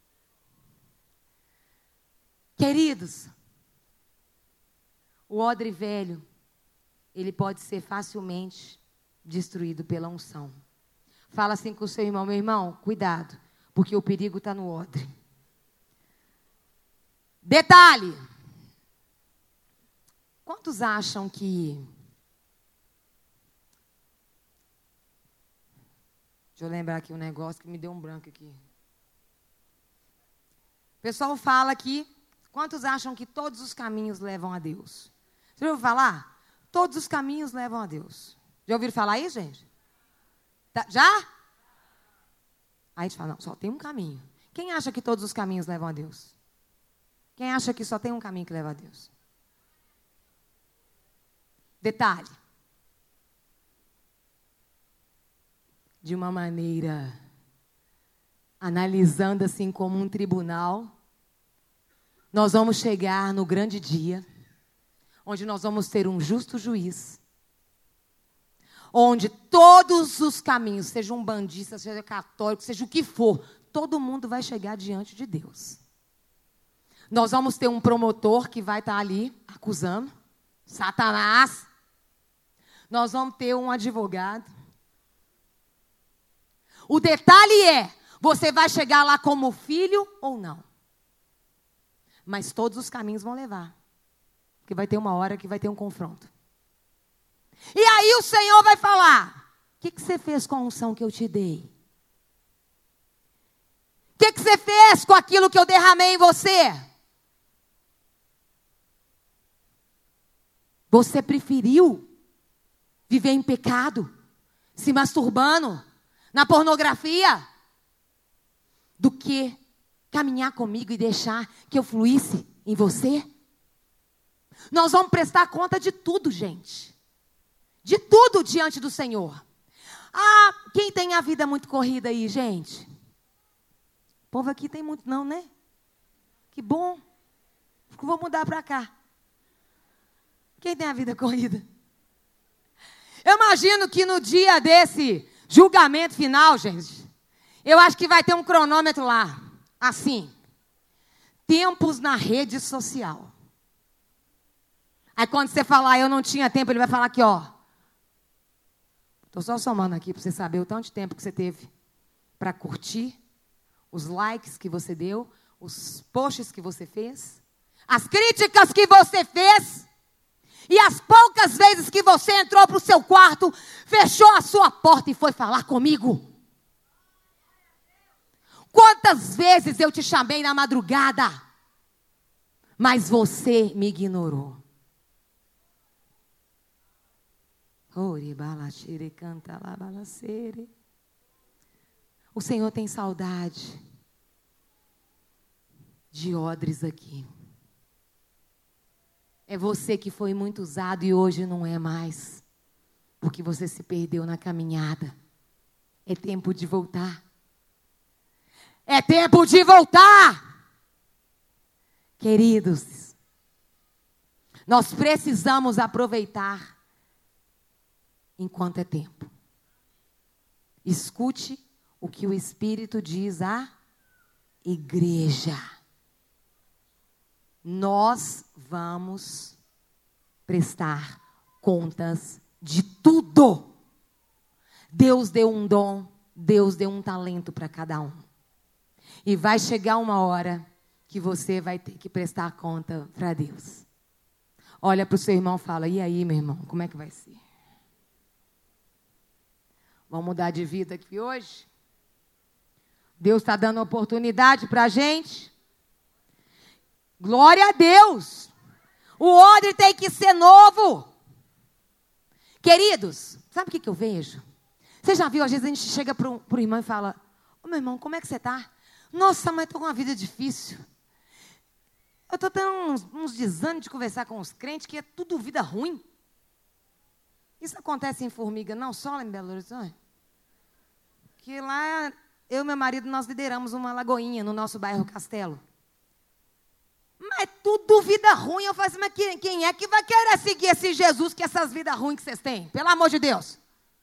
Queridos, o odre velho, ele pode ser facilmente destruído pela unção. Fala assim com o seu irmão, meu irmão, cuidado, porque o perigo está no odre. Detalhe, quantos acham que... Deixa eu lembrar aqui um negócio que me deu um branco aqui. O pessoal fala aqui, quantos acham que todos os caminhos levam a Deus? Você já ouviu falar? Todos os caminhos levam a Deus. Já ouviram falar isso, gente? Tá, já? Aí a gente fala, não, só tem um caminho. Quem acha que todos os caminhos levam a Deus? Quem acha que só tem um caminho que leva a Deus? Detalhe. De uma maneira, analisando assim como um tribunal, nós vamos chegar no grande dia, onde nós vamos ter um justo juiz, onde todos os caminhos, seja um bandista, seja católico, seja o que for, todo mundo vai chegar diante de Deus. Nós vamos ter um promotor que vai estar ali acusando Satanás. Nós vamos ter um advogado. O detalhe é, você vai chegar lá como filho ou não. Mas todos os caminhos vão levar. Porque vai ter uma hora que vai ter um confronto. E aí o Senhor vai falar, o que você fez com a unção que eu te dei? O que você fez com aquilo que eu derramei em você? Você preferiu viver em pecado, se masturbando, na pornografia, do que caminhar comigo e deixar que eu fluísse em você? Nós vamos prestar conta de tudo, gente. De tudo diante do Senhor. Ah, quem tem a vida muito corrida aí, gente? O povo aqui tem muito não, né? Que bom. Vou mudar para cá. Quem tem a vida corrida? Eu imagino que no dia desse julgamento final, gente, eu acho que vai ter um cronômetro lá, assim, tempos na rede social. Aí quando você falar, eu não tinha tempo, ele vai falar aqui, ó. Estou só somando aqui para você saber o tanto de tempo que você teve para curtir, os likes que você deu, os posts que você fez, as críticas que você fez, e as poucas vezes que você entrou para o seu quarto, fechou a sua porta e foi falar comigo. Quantas vezes eu te chamei na madrugada, mas você me ignorou. O Senhor tem saudade de odres aqui. É você que foi muito usado e hoje não é mais, porque você se perdeu na caminhada. É tempo de voltar. É tempo de voltar. Queridos, nós precisamos aproveitar enquanto é tempo. Escute o que o Espírito diz à igreja. Nós vamos prestar contas de tudo. Deus deu um dom, Deus deu um talento para cada um. E vai chegar uma hora que você vai ter que prestar conta para Deus. Olha para o seu irmão e fala, e aí, meu irmão, como é que vai ser? Vamos mudar de vida aqui hoje? Deus está dando oportunidade para a gente? Glória a Deus! O odre tem que ser novo. Queridos, sabe o que eu vejo? Você já viu, às vezes a gente chega para o irmão e fala, ô meu irmão, como é que você está? Nossa, mas estou com uma vida difícil. Eu estou tendo uns desânimos de conversar com os crentes, que é tudo vida ruim. Isso acontece em Formiga, não só lá em Belo Horizonte? Que lá, eu e meu marido, nós lideramos uma lagoinha no nosso bairro Castelo. Mas tudo vida ruim. Eu falo assim, mas quem é que vai querer seguir esse Jesus que essas vidas ruins que vocês têm? Pelo amor de Deus.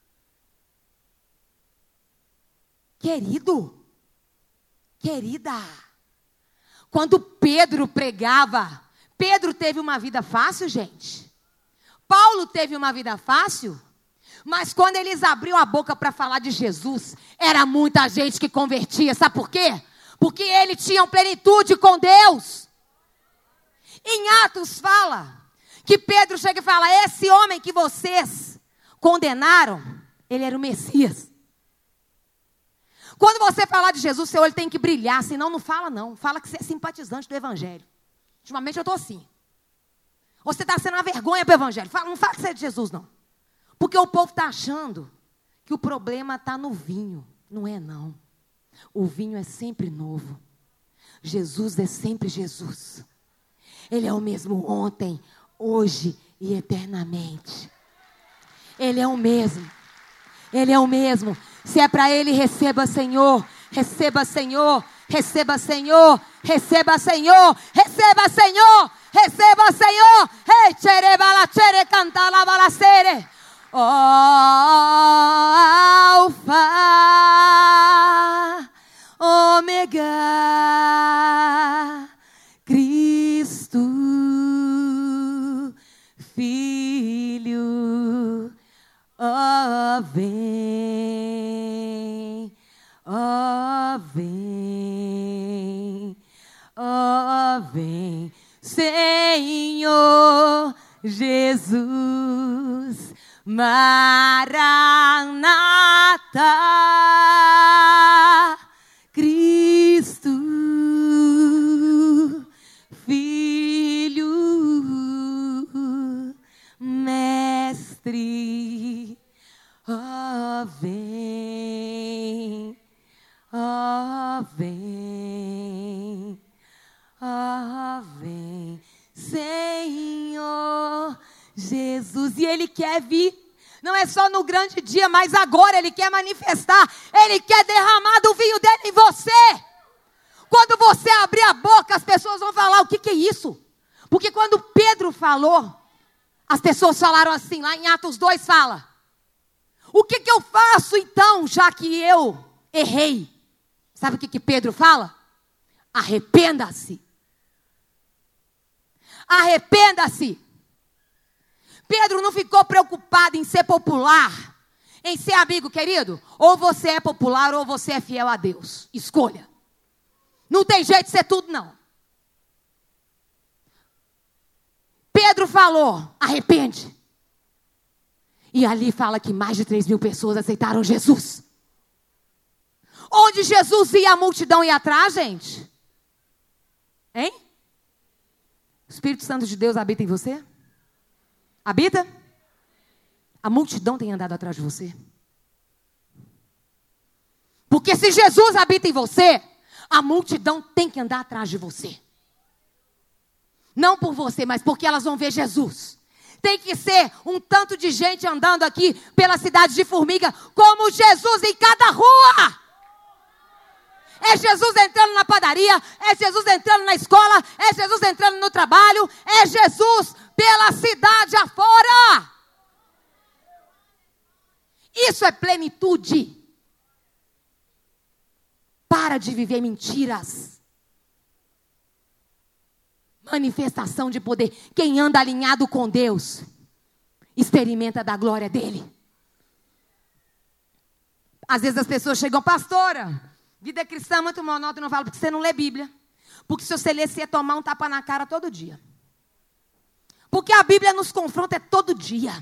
Querido, querida, quando Pedro pregava, Pedro teve uma vida fácil, gente. Paulo teve uma vida fácil. Mas quando eles abriam a boca para falar de Jesus, era muita gente que convertia. Sabe por quê? Porque eles tinham plenitude com Deus. Em Atos fala que Pedro chega e fala, esse homem que vocês condenaram, ele era o Messias. Quando você falar de Jesus, seu olho tem que brilhar, senão não fala não. Fala que você é simpatizante do Evangelho. Ultimamente eu estou assim. Você está sendo uma vergonha para o Evangelho. Não fala que você é de Jesus, não. Porque o povo está achando que o problema está no vinho. Não é, não. O vinho é sempre novo. Jesus é sempre Jesus. Ele é o mesmo ontem, hoje e eternamente. Ele é o mesmo. Ele é o mesmo. Se é para Ele, receba, Senhor. Receba, Senhor. Receba, Senhor. Receba, Senhor. Receba, Senhor. Receba, Senhor. Ei, chere bala, chere canta la bala cere. Oh, Alfa, Ômega, Cristo, Filho, ó vem, ó vem, ó vem, Senhor Jesus. Maranata, Cristo, Filho, Mestre, ó vem, ó vem, ó vem, Senhor Jesus. E Ele quer vir, não é só no grande dia, mas agora Ele quer manifestar. Ele quer derramar do vinho dele em você. Quando você abrir a boca, as pessoas vão falar, o que é isso? Porque quando Pedro falou, as pessoas falaram assim, lá em Atos 2 fala, o que eu faço então, já que eu errei? Sabe o que Pedro fala? Arrependa-se. Arrependa-se. Pedro não ficou preocupado em ser popular, em ser amigo, querido. Ou você é popular ou você é fiel a Deus. Escolha. Não tem jeito de ser tudo, não. Pedro falou, arrepende. E ali fala que mais de 3.000 pessoas aceitaram Jesus. Onde Jesus ia, a multidão ia atrás, gente? Hein? O Espírito Santo de Deus habita em você? Habita? A multidão tem andado atrás de você. Porque se Jesus habita em você, a multidão tem que andar atrás de você. Não por você, mas porque elas vão ver Jesus. Tem que ser um tanto de gente andando aqui pela cidade de Formiga, como Jesus em cada rua. É Jesus entrando na padaria, é Jesus entrando na escola, é Jesus entrando no trabalho, é Jesus pela cidade afora. Isso é plenitude. Para de viver mentiras. Manifestação de poder. Quem anda alinhado com Deus, experimenta da glória dele. Às vezes as pessoas chegam, pastora, vida cristã é muito monótona, eu falo, porque você não lê Bíblia. Porque se você ler, você ia tomar um tapa na cara todo dia. Porque a Bíblia nos confronta todo dia.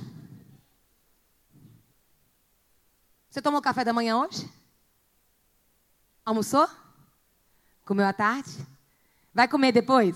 Você tomou café da manhã hoje? Almoçou? Comeu à tarde? Vai comer depois?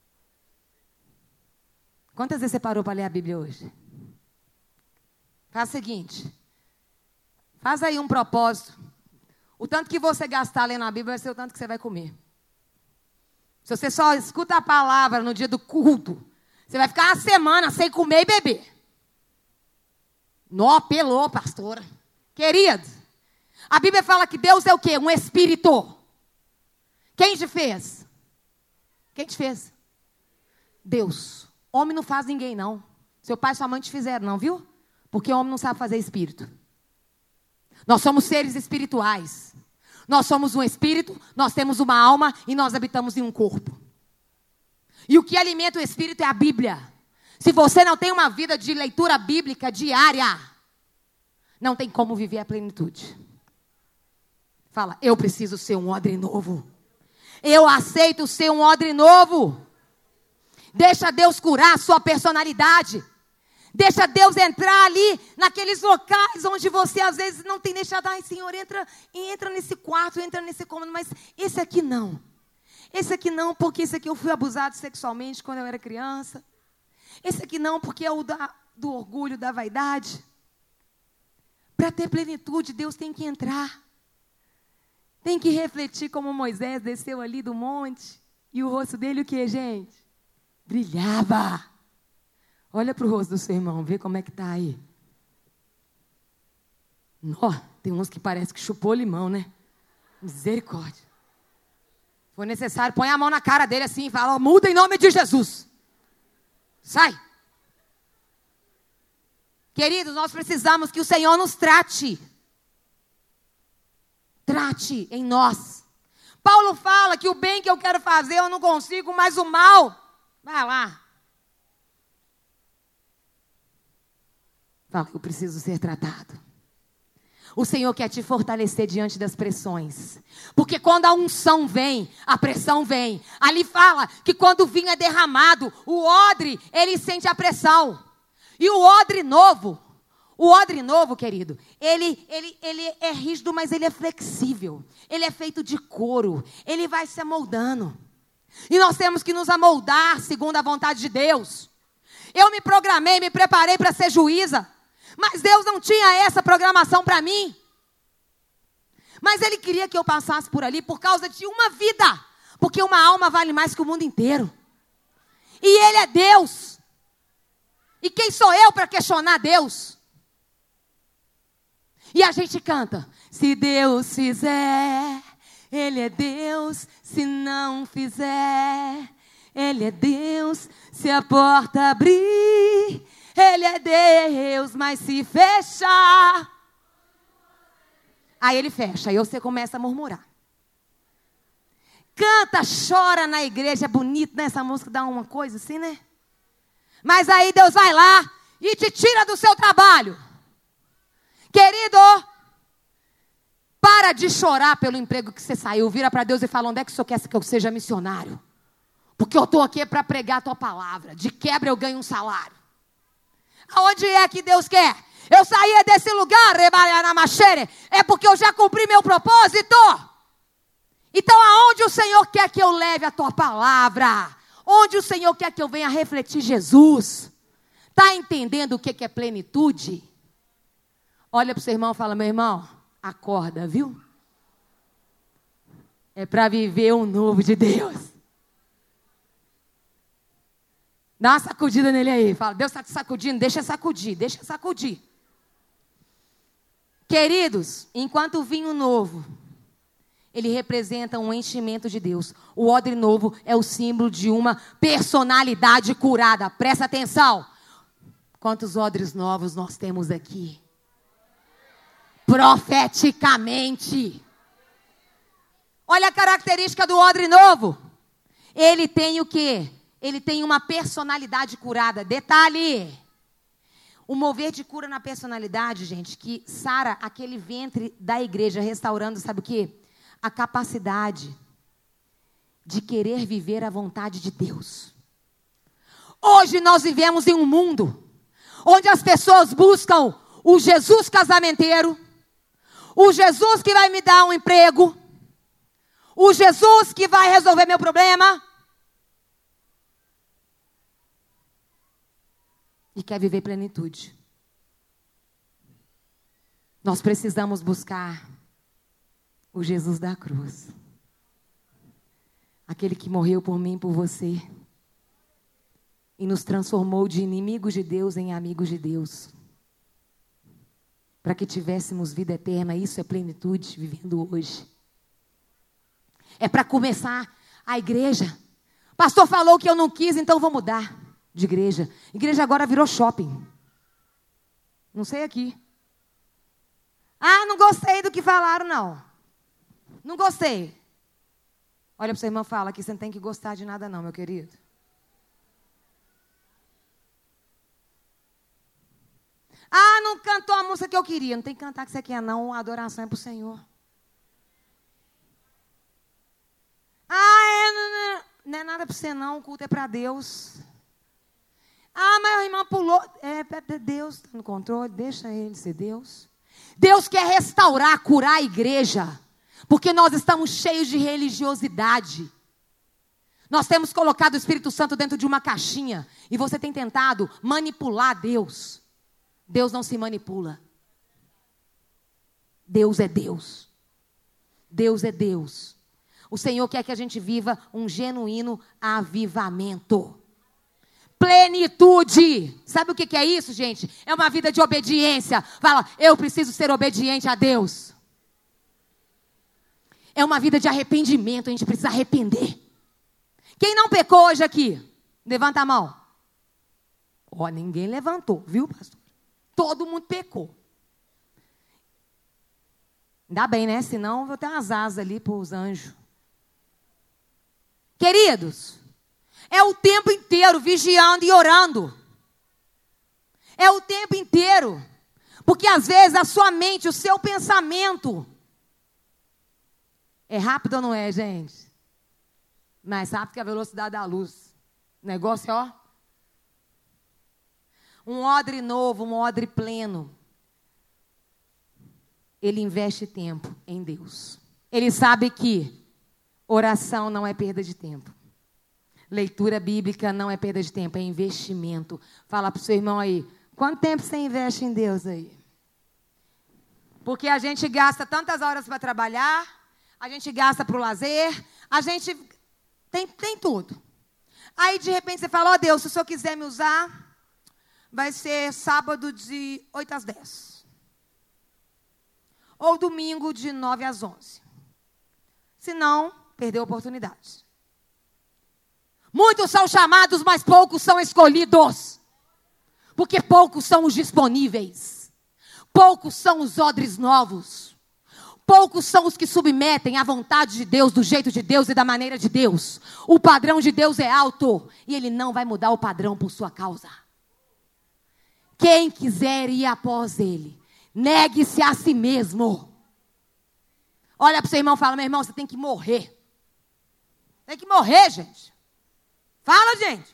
Quantas vezes você parou para ler a Bíblia hoje? Faz o seguinte. Faz aí um propósito. O tanto que você gastar lendo a Bíblia vai ser o tanto que você vai comer. Se você só escuta a palavra no dia do culto, você vai ficar uma semana sem comer e beber. Nó, apelou, pastora. Querido, a Bíblia fala que Deus é o quê? Um espírito. Quem te fez? Quem te fez? Deus. Homem não faz ninguém, não. Seu pai e sua mãe te fizeram, não, viu? Porque homem não sabe fazer espírito. Nós somos seres espirituais. Nós somos um espírito, nós temos uma alma e nós habitamos em um corpo. E o que alimenta o espírito é a Bíblia. Se você não tem uma vida de leitura bíblica diária, não tem como viver a plenitude. Fala, eu preciso ser um odre novo. Eu aceito ser um odre novo. Deixa Deus curar a sua personalidade. Deixa Deus entrar ali, naqueles locais onde você às vezes não tem deixado. Ai, Senhor, entra nesse quarto, entra nesse cômodo, mas esse aqui não. Esse aqui não, porque esse aqui eu fui abusado sexualmente quando eu era criança. Esse aqui não, porque é o do orgulho, da vaidade. Para ter plenitude, Deus tem que entrar. Tem que refletir como Moisés desceu ali do monte. E o rosto dele o que, gente? Brilhava. Olha para o rosto do seu irmão, vê como é que está aí. Nó, tem uns que parece que chupou limão, né? Misericórdia. Se for necessário, põe a mão na cara dele assim e fala, muda em nome de Jesus. Sai. Queridos, nós precisamos que o Senhor nos trate. Trate em nós. Paulo fala que o bem que eu quero fazer eu não consigo, mas o mal, vai lá. Fala, eu preciso ser tratado. O Senhor quer te fortalecer diante das pressões. Porque quando a unção vem, a pressão vem. Ali fala que quando o vinho é derramado, o odre, ele sente a pressão. E o odre novo, querido, ele é rígido, mas ele é flexível. Ele é feito de couro. Ele vai se amoldando. E nós temos que nos amoldar segundo a vontade de Deus. Eu me programei, me preparei para ser juíza. Mas Deus não tinha essa programação para mim. Mas Ele queria que eu passasse por ali por causa de uma vida. Porque uma alma vale mais que o mundo inteiro. E Ele é Deus. E quem sou eu para questionar Deus? E a gente canta. Se Deus fizer, Ele é Deus. Se não fizer, Ele é Deus. Se a porta abrir, Ele é Deus, mas se fechar, aí Ele fecha, aí você começa a murmurar. Canta, chora na igreja, é bonito, né? Essa música dá uma coisa assim, né? Mas aí Deus vai lá e te tira do seu trabalho. Querido, para de chorar pelo emprego que você saiu. Vira para Deus e fala: onde é que o Senhor quer que eu seja missionário? Porque eu estou aqui para pregar a tua palavra. De quebra eu ganho um salário. Aonde é que Deus quer? Eu saía desse lugar, é porque eu já cumpri meu propósito. Então aonde o Senhor quer que eu leve a tua palavra? Onde o Senhor quer que eu venha refletir Jesus? Está entendendo o que é plenitude? Olha para o seu irmão e fala: meu irmão, acorda, viu? É para viver um novo de Deus. Dá uma sacudida nele aí. Fala: Deus está te sacudindo, deixa sacudir, deixa sacudir. Queridos, enquanto o vinho novo, ele representa um enchimento de Deus. O odre novo é o símbolo de uma personalidade curada. Presta atenção. Quantos odres novos nós temos aqui? Profeticamente. Olha a característica do odre novo. Ele tem o quê? Ele tem uma personalidade curada. Detalhe. O mover de cura na personalidade, gente, que sara aquele ventre da igreja, restaurando, sabe o quê? A capacidade de querer viver a vontade de Deus. Hoje nós vivemos em um mundo onde as pessoas buscam o Jesus casamenteiro, o Jesus que vai me dar um emprego, o Jesus que vai resolver meu problema, e quer viver plenitude. Nós precisamos buscar o Jesus da cruz. Aquele que morreu por mim e por você. E nos transformou de inimigos de Deus em amigos de Deus. Para que tivéssemos vida eterna. Isso é plenitude, vivendo hoje. É para começar a igreja. Pastor falou que eu não quis, então vou mudar de igreja. Igreja agora virou shopping. Não sei aqui. Ah, não gostei do que falaram, não. Não gostei. Olha para o seu irmão e fala que você não tem que gostar de nada não, meu querido. Ah, não cantou a música que eu queria. Não tem que cantar o que você quer, não. A adoração é para o Senhor. Ah, não é nada para você, não. O culto é para Deus. Ah, mas a irmã pulou. Deus está no controle. Deixa ele ser Deus. Deus quer restaurar, curar a igreja. Porque nós estamos cheios de religiosidade. Nós temos colocado o Espírito Santo dentro de uma caixinha. E você tem tentado manipular Deus. Deus não se manipula. Deus é Deus. Deus é Deus. O Senhor quer que a gente viva um genuíno avivamento. Plenitude. Sabe o que é isso, gente? É uma vida de obediência. Fala: eu preciso ser obediente a Deus. É uma vida de arrependimento. A gente precisa arrepender. Quem não pecou hoje aqui? Levanta a mão. Ó, ninguém levantou, viu, pastor? Todo mundo pecou. Ainda bem, né? Senão eu vou ter umas asas ali para os anjos. Queridos, é o tempo inteiro vigiando e orando. É o tempo inteiro. Porque às vezes a sua mente, o seu pensamento... É rápido ou não é, gente? Mais rápido que a velocidade da luz. O negócio é, ó. Um odre novo, um odre pleno. Ele investe tempo em Deus. Ele sabe que oração não é perda de tempo. Leitura bíblica não é perda de tempo, é investimento. Fala para o seu irmão aí, quanto tempo você investe em Deus aí? Porque a gente gasta tantas horas para trabalhar, a gente gasta para o lazer, a gente tem tudo. Aí de repente você fala: ó Deus, se o Senhor quiser me usar, vai ser sábado de 8 às 10. Ou domingo de 9 às 11. Se não, perdeu a oportunidade. Muitos são chamados, mas poucos são escolhidos. Porque poucos são os disponíveis. Poucos são os odres novos. Poucos são os que submetem à vontade de Deus, do jeito de Deus e da maneira de Deus. O padrão de Deus é alto. E Ele não vai mudar o padrão por sua causa. Quem quiser ir após ele, negue-se a si mesmo. Olha para o seu irmão e fala: meu irmão, você tem que morrer. Tem que morrer, gente. Fala, gente.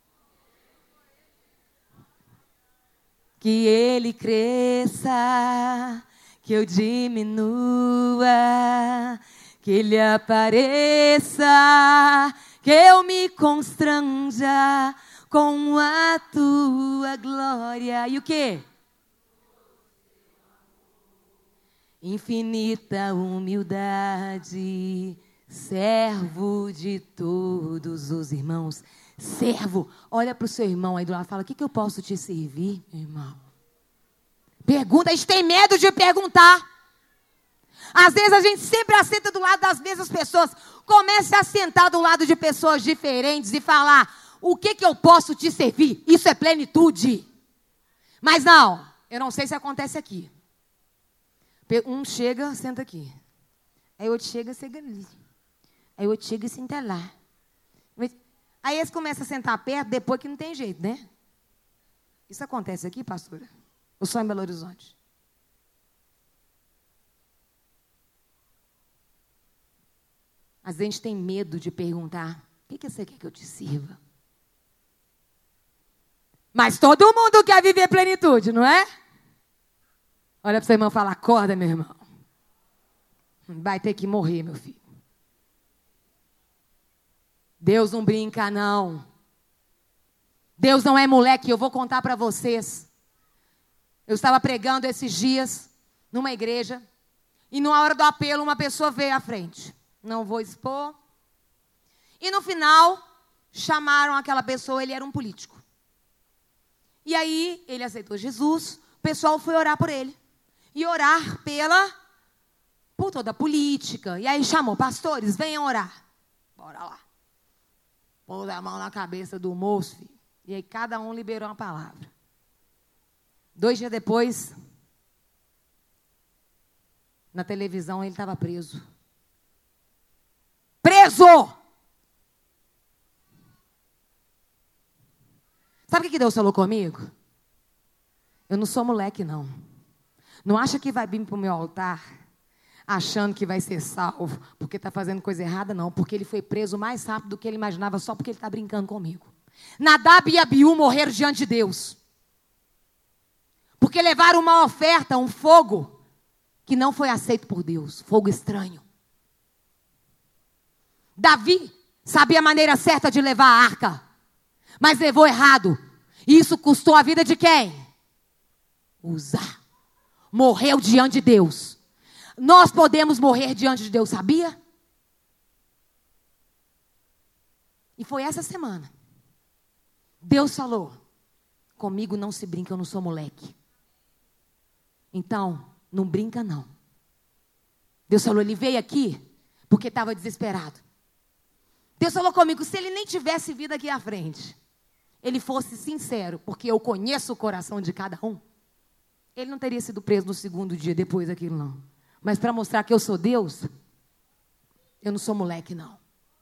Que ele cresça, que eu diminua, que ele apareça, que eu me constranja com a tua glória. E o quê? Infinita humildade, servo de todos os irmãos. Servo, olha para o seu irmão aí do lado e fala: o que eu posso te servir, meu irmão? Pergunta, a gente tem medo de perguntar. Às vezes a gente sempre assenta do lado das mesmas pessoas. Comece a sentar do lado de pessoas diferentes e falar: o que eu posso te servir? Isso é plenitude. Mas não, eu não sei se acontece aqui. Um chega, senta aqui. Aí outro chega, senta ali. Aí outro chega e senta lá. Aí eles começam a sentar perto, depois que não tem jeito, né? Isso acontece aqui, pastora? Ou só em Belo Horizonte? Às vezes a gente tem medo de perguntar: o que você quer que eu te sirva? Mas todo mundo quer viver plenitude, não é? Olha para o seu irmão e fala: acorda, meu irmão. Vai ter que morrer, meu filho. Deus não brinca, não. Deus não é moleque. Eu vou contar para vocês. Eu estava pregando esses dias numa igreja e na hora do apelo uma pessoa veio à frente. Não vou expor. E no final chamaram aquela pessoa, ele era um político. E aí ele aceitou Jesus, o pessoal foi orar por ele. E orar por toda a política. E aí chamou: pastores, venham orar. Bora lá. Pôs a mão na cabeça do moço, filho. E aí cada um liberou uma palavra. 2 dias depois, na televisão, ele estava preso. Preso! Sabe o que Deus falou comigo? Eu não sou moleque, não. Não acha que vai vir para o meu altar achando que vai ser salvo porque está fazendo coisa errada, não. Porque ele foi preso mais rápido do que ele imaginava só porque ele está brincando comigo. Nadab e Abiú morreram diante de Deus. Porque levaram uma oferta, um fogo, que não foi aceito por Deus. Fogo estranho. Davi sabia a maneira certa de levar a arca, mas levou errado. E isso custou a vida de quem? Uza. Morreu diante de Deus. Nós podemos morrer diante de Deus, sabia? E foi essa semana. Deus falou: comigo não se brinca, eu não sou moleque. Então, não brinca não. Deus falou: ele veio aqui porque estava desesperado. Deus falou comigo: se ele nem tivesse vindo aqui à frente, ele fosse sincero, porque eu conheço o coração de cada um, ele não teria sido preso no segundo dia depois daquilo, não. Mas para mostrar que eu sou Deus, eu não sou moleque, não.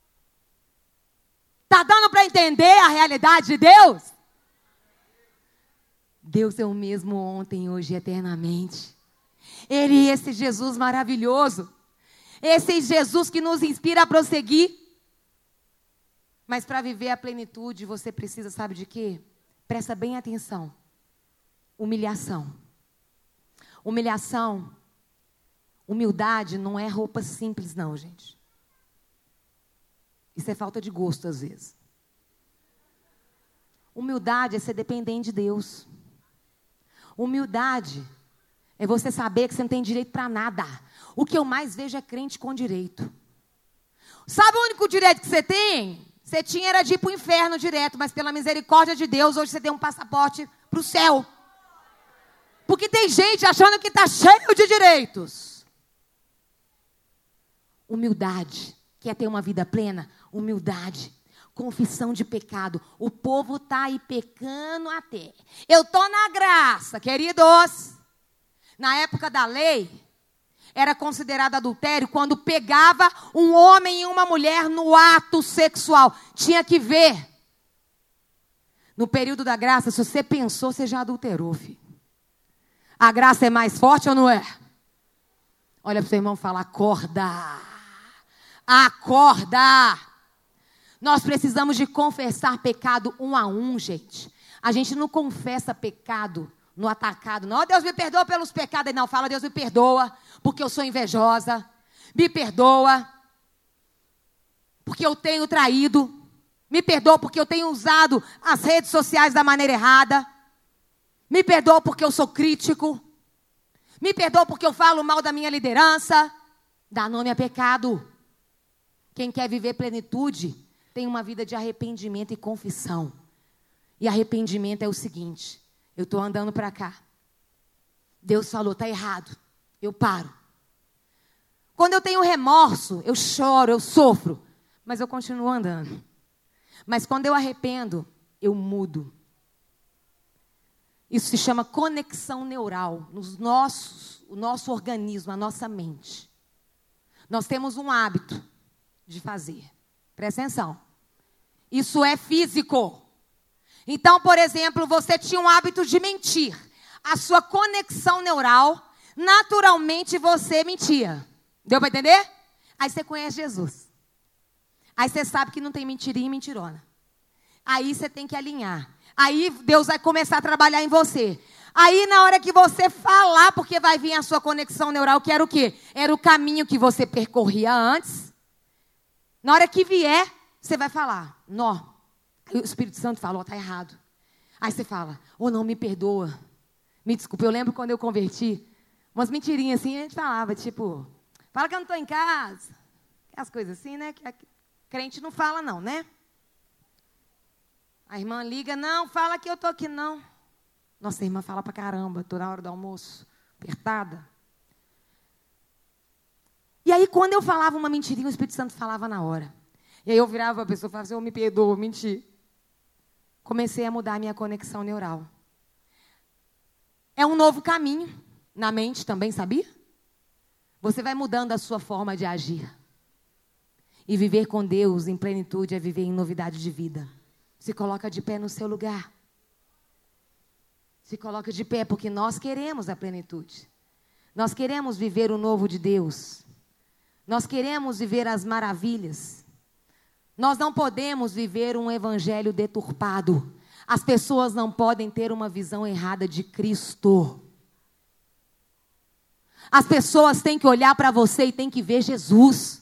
Está dando para entender a realidade de Deus? Deus é o mesmo ontem, hoje e eternamente. Ele é esse Jesus maravilhoso. Esse Jesus que nos inspira a prosseguir. Mas para viver a plenitude, você precisa, sabe de quê? Presta bem atenção. Humilhação. Humilhação. Humildade não é roupa simples, não, gente. Isso é falta de gosto, às vezes. Humildade é ser dependente de Deus. Humildade é você saber que você não tem direito para nada. O que eu mais vejo é crente com direito. Sabe o único direito que você tem? Você tinha era de ir para o inferno direto, mas pela misericórdia de Deus, hoje você tem um passaporte para o céu. Porque tem gente achando que está cheio de direitos. Humildade. Quer ter uma vida plena? Humildade. Confissão de pecado. O povo está aí pecando até. Eu estou na graça, queridos. Na época da lei, era considerado adultério quando pegava um homem e uma mulher no ato sexual. Tinha que ver. No período da graça, se você pensou, você já adulterou, filho. A graça é mais forte ou não é? Olha para o seu irmão e fala, acorda. Acorda. Nós precisamos de confessar pecado um a um, gente. A gente não confessa pecado no atacado. Não, Deus me perdoa pelos pecados. Não, fala, Deus me perdoa porque eu sou invejosa. Me perdoa porque eu tenho traído. Me perdoa porque eu tenho usado as redes sociais da maneira errada. Me perdoa porque eu sou crítico. Me perdoa porque eu falo mal da minha liderança. Dá nome a pecado. Quem quer viver plenitude tem uma vida de arrependimento e confissão. E arrependimento é o seguinte: eu estou andando para cá. Deus falou, está errado. Eu paro. Quando eu tenho remorso, eu choro, eu sofro. Mas eu continuo andando. Mas quando eu arrependo, eu mudo. Isso se chama conexão neural. O nosso organismo, a nossa mente. Nós temos um hábito de fazer. Presta atenção. Isso é físico. Então, por exemplo, você tinha um hábito de mentir. A sua conexão neural, naturalmente você mentia. Deu para entender? Aí você conhece Jesus. Aí você sabe que não tem mentirinha e mentirona. Aí você tem que alinhar. Aí Deus vai começar a trabalhar em você. Aí na hora que você falar, porque vai vir a sua conexão neural, que era o quê? Era o caminho que você percorria antes. Na hora que vier, você vai falar, nó. Aí o Espírito Santo fala, ó, tá errado. Aí você fala, ô, não, me perdoa. Me desculpa, eu lembro quando eu converti, umas mentirinhas assim, a gente falava, tipo, fala que eu não estou em casa. As coisas assim, né? Que a crente não fala não, né? A irmã liga, não, fala que eu estou aqui não. Nossa, a irmã fala pra caramba, toda hora do almoço, apertada. E aí, quando eu falava uma mentirinha, o Espírito Santo falava na hora. E aí eu virava para a pessoa e falava assim, eu me perdoo, menti. Comecei a mudar a minha conexão neural. É um novo caminho na mente também, sabia? Você vai mudando a sua forma de agir. E viver com Deus em plenitude é viver em novidade de vida. Se coloca de pé no seu lugar. Se coloca de pé porque nós queremos a plenitude. Nós queremos viver o novo de Deus. Nós queremos viver as maravilhas. Nós não podemos viver um evangelho deturpado. As pessoas não podem ter uma visão errada de Cristo. As pessoas têm que olhar para você e têm que ver Jesus.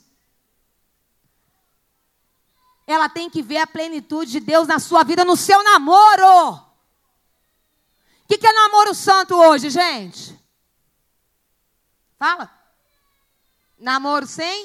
Ela tem que ver a plenitude de Deus na sua vida, no seu namoro. O que é namoro santo hoje, gente? Fala. Namoro sem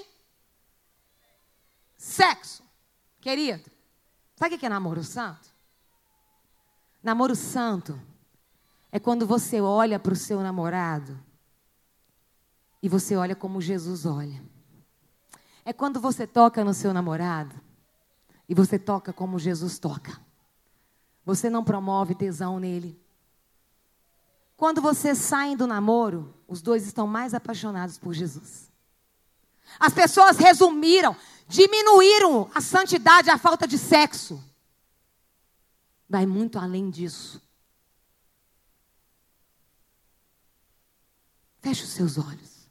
sexo. Querido, sabe o que é namoro santo? Namoro santo é quando você olha para o seu namorado e você olha como Jesus olha. É quando você toca no seu namorado e você toca como Jesus toca. Você não promove tesão nele. Quando vocês saem do namoro, os dois estão mais apaixonados por Jesus. As pessoas resumiram, diminuíram a santidade, a falta de sexo. Vai muito além disso. Feche os seus olhos.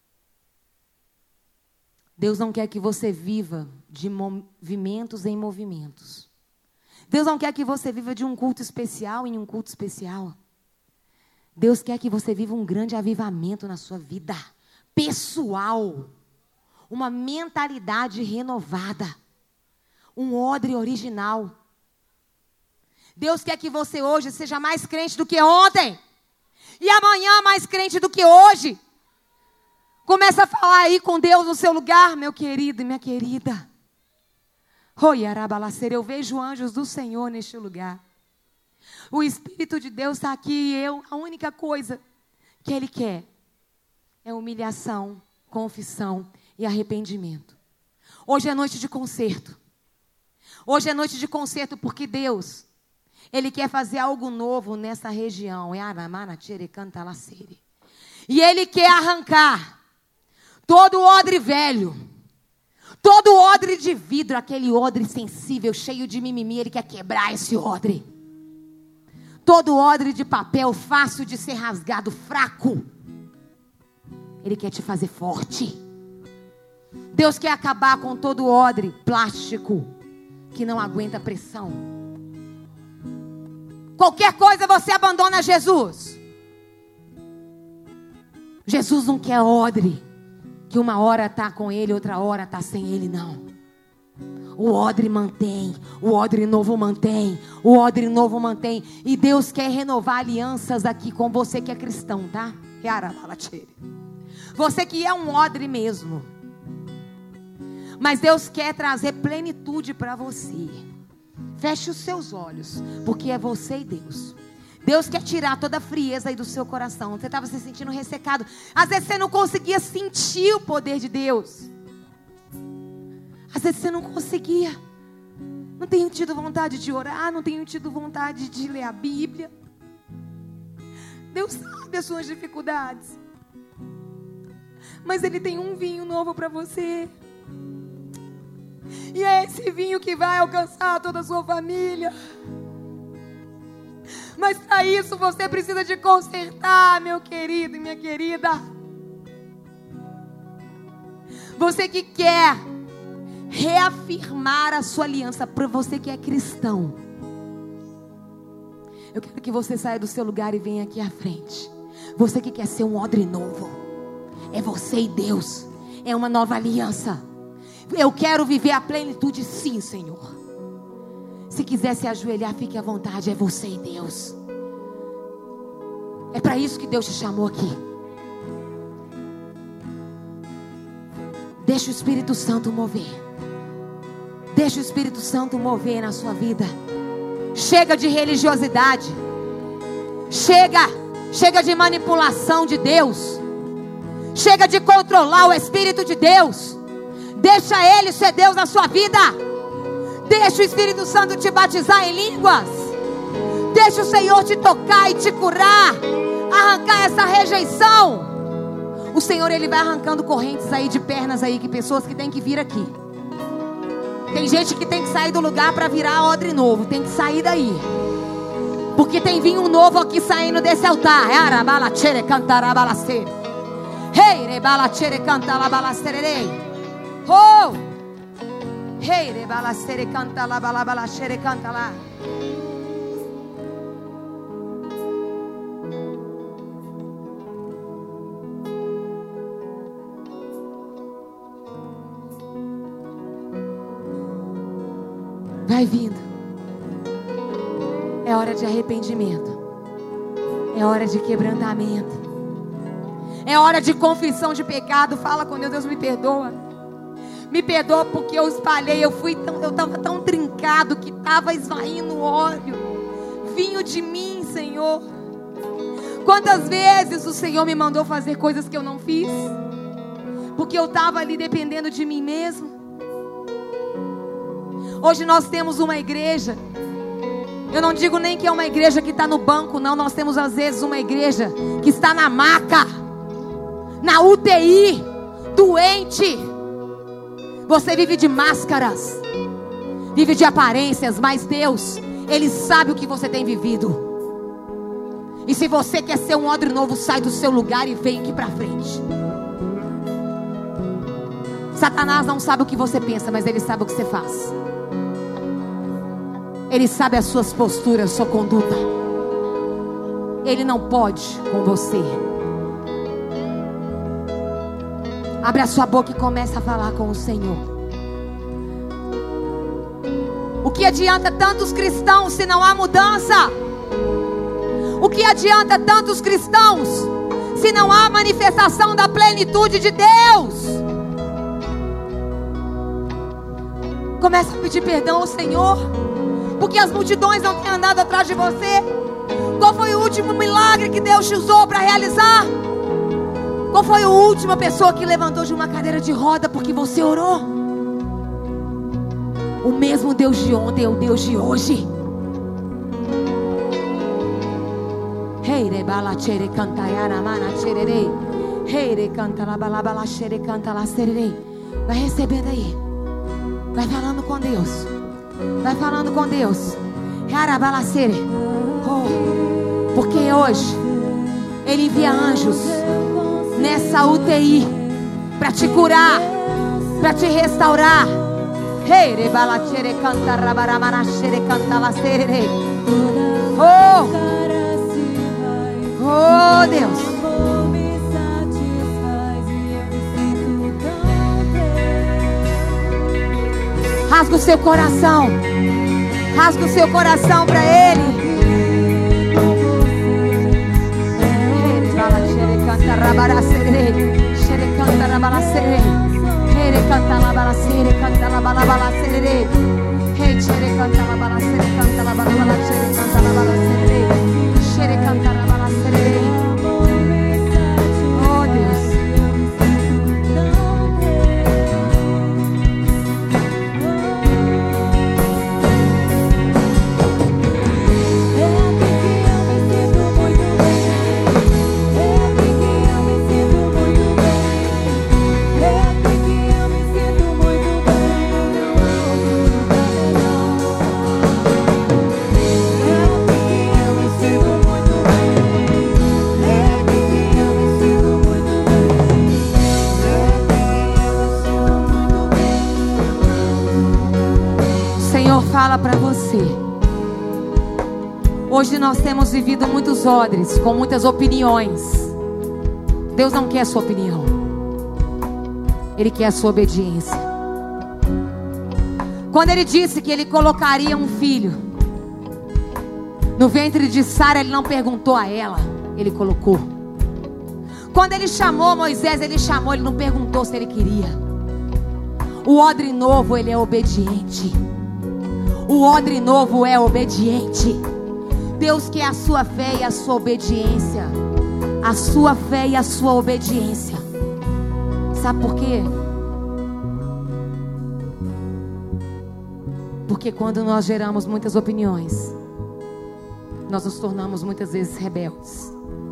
Deus não quer que você viva de movimentos em movimentos. Deus não quer que você viva de um culto especial em um culto especial. Deus quer que você viva um grande avivamento na sua vida pessoal. Uma mentalidade renovada. Um odre original. Deus quer que você hoje seja mais crente do que ontem. E amanhã mais crente do que hoje. Começa a falar aí com Deus no seu lugar, meu querido e minha querida. Oi, Arabalaceira, eu vejo anjos do Senhor neste lugar. O Espírito de Deus está aqui e a única coisa que Ele quer é humilhação, confissão e arrependimento. Hoje é noite de concerto. Hoje é noite de concerto porque Deus, Ele quer fazer algo novo nessa região. E Ele quer arrancar todo odre velho, todo odre de vidro, aquele odre sensível, cheio de mimimi. Ele quer quebrar esse odre. todo odre de papel fácil de ser rasgado, fraco. Ele quer te fazer forte. Deus quer acabar com todo odre plástico que não aguenta pressão. Qualquer coisa você abandona Jesus. Jesus não quer odre que uma hora está com ele, outra hora está sem ele, não. O odre mantém, o odre novo mantém, o odre novo mantém. E Deus quer renovar alianças aqui com você que é cristão, tá? Você que é um odre mesmo. Mas Deus quer trazer plenitude para você. Feche os seus olhos, porque é você e Deus. Deus quer tirar toda a frieza aí do seu coração. Você estava se sentindo ressecado. Às vezes você não conseguia sentir o poder de Deus. Às vezes você não conseguia. Não tenho tido vontade de orar, não tenho tido vontade de ler a Bíblia. Deus sabe as suas dificuldades. Mas Ele tem um vinho novo para você. E é esse vinho que vai alcançar toda a sua família. Mas para isso você precisa de consertar, meu querido e minha querida. Você que quer reafirmar a sua aliança, para você que é cristão, eu quero que você saia do seu lugar e venha aqui à frente. Você que quer ser um odre novo, é você e Deus, é uma nova aliança. Eu quero viver a plenitude, sim, Senhor. Se quiser se ajoelhar, fique à vontade, é você e Deus. É para isso que Deus te chamou aqui. Deixa o Espírito Santo mover. Deixa o Espírito Santo mover na sua vida. Chega de religiosidade. Chega de manipulação de Deus. Chega de controlar o Espírito de Deus. Deixa Ele ser Deus na sua vida. Deixa o Espírito Santo te batizar em línguas. Deixa o Senhor te tocar e te curar. Arrancar essa rejeição. O Senhor, Ele vai arrancando correntes aí de pernas aí, que pessoas que tem que vir aqui. Tem gente que tem que sair do lugar para virar odre novo. Tem que sair daí. Porque tem vinho novo aqui saindo desse altar. Oh! Vai vindo. É hora de arrependimento. É hora de quebrantamento. É hora de confissão de pecado. Fala com Deus, Deus me perdoa. Me perdoa porque eu espalhei. Eu estava tão trincado que estava esvaindo o óleo. Vinho de mim, Senhor. Quantas vezes o Senhor me mandou fazer coisas que eu não fiz? Porque eu estava ali dependendo de mim mesmo. Hoje nós temos uma igreja. Eu não digo nem que é uma igreja que está no banco, não. Nós temos às vezes uma igreja que está na maca, na UTI, doente. Você vive de máscaras, vive de aparências, mas Deus, Ele sabe o que você tem vivido. E se você quer ser um odre novo, sai do seu lugar e vem aqui pra frente. Satanás não sabe o que você pensa, mas ele sabe o que você faz. Ele sabe as suas posturas, sua conduta. Ele não pode com você. Abre a sua boca e começa a falar com o Senhor. O que adianta tantos cristãos se não há mudança? O que adianta tantos cristãos se não há manifestação da plenitude de Deus? Começa a pedir perdão ao Senhor, porque as multidões não têm andado atrás de você. Qual foi o último milagre que Deus te usou para realizar? Qual foi a última pessoa que levantou de uma cadeira de roda porque você orou? O mesmo Deus de ontem é o Deus de hoje. Vai recebendo aí. Vai falando com Deus. Vai falando com Deus. Porque hoje Ele envia anjos nessa UTI para te curar, para te restaurar. Oh Deus. Rasga o seu coração. Rasga o seu coração para Ele. Oh Deus. Fala para você. Hoje nós temos vivido muitos odres com muitas opiniões. Deus não quer a sua opinião. Ele quer a sua obediência. Quando Ele disse que Ele colocaria um filho no ventre de Sara, Ele não perguntou a ela, Ele colocou. Quando Ele chamou Moisés, Ele chamou, Ele não perguntou se ele queria. O odre novo, ele é obediente. O odre novo é obediente. Deus quer a sua fé e a sua obediência. A sua fé e a sua obediência. Sabe por quê? Porque quando nós geramos muitas opiniões, nós nos tornamos muitas vezes rebeldes.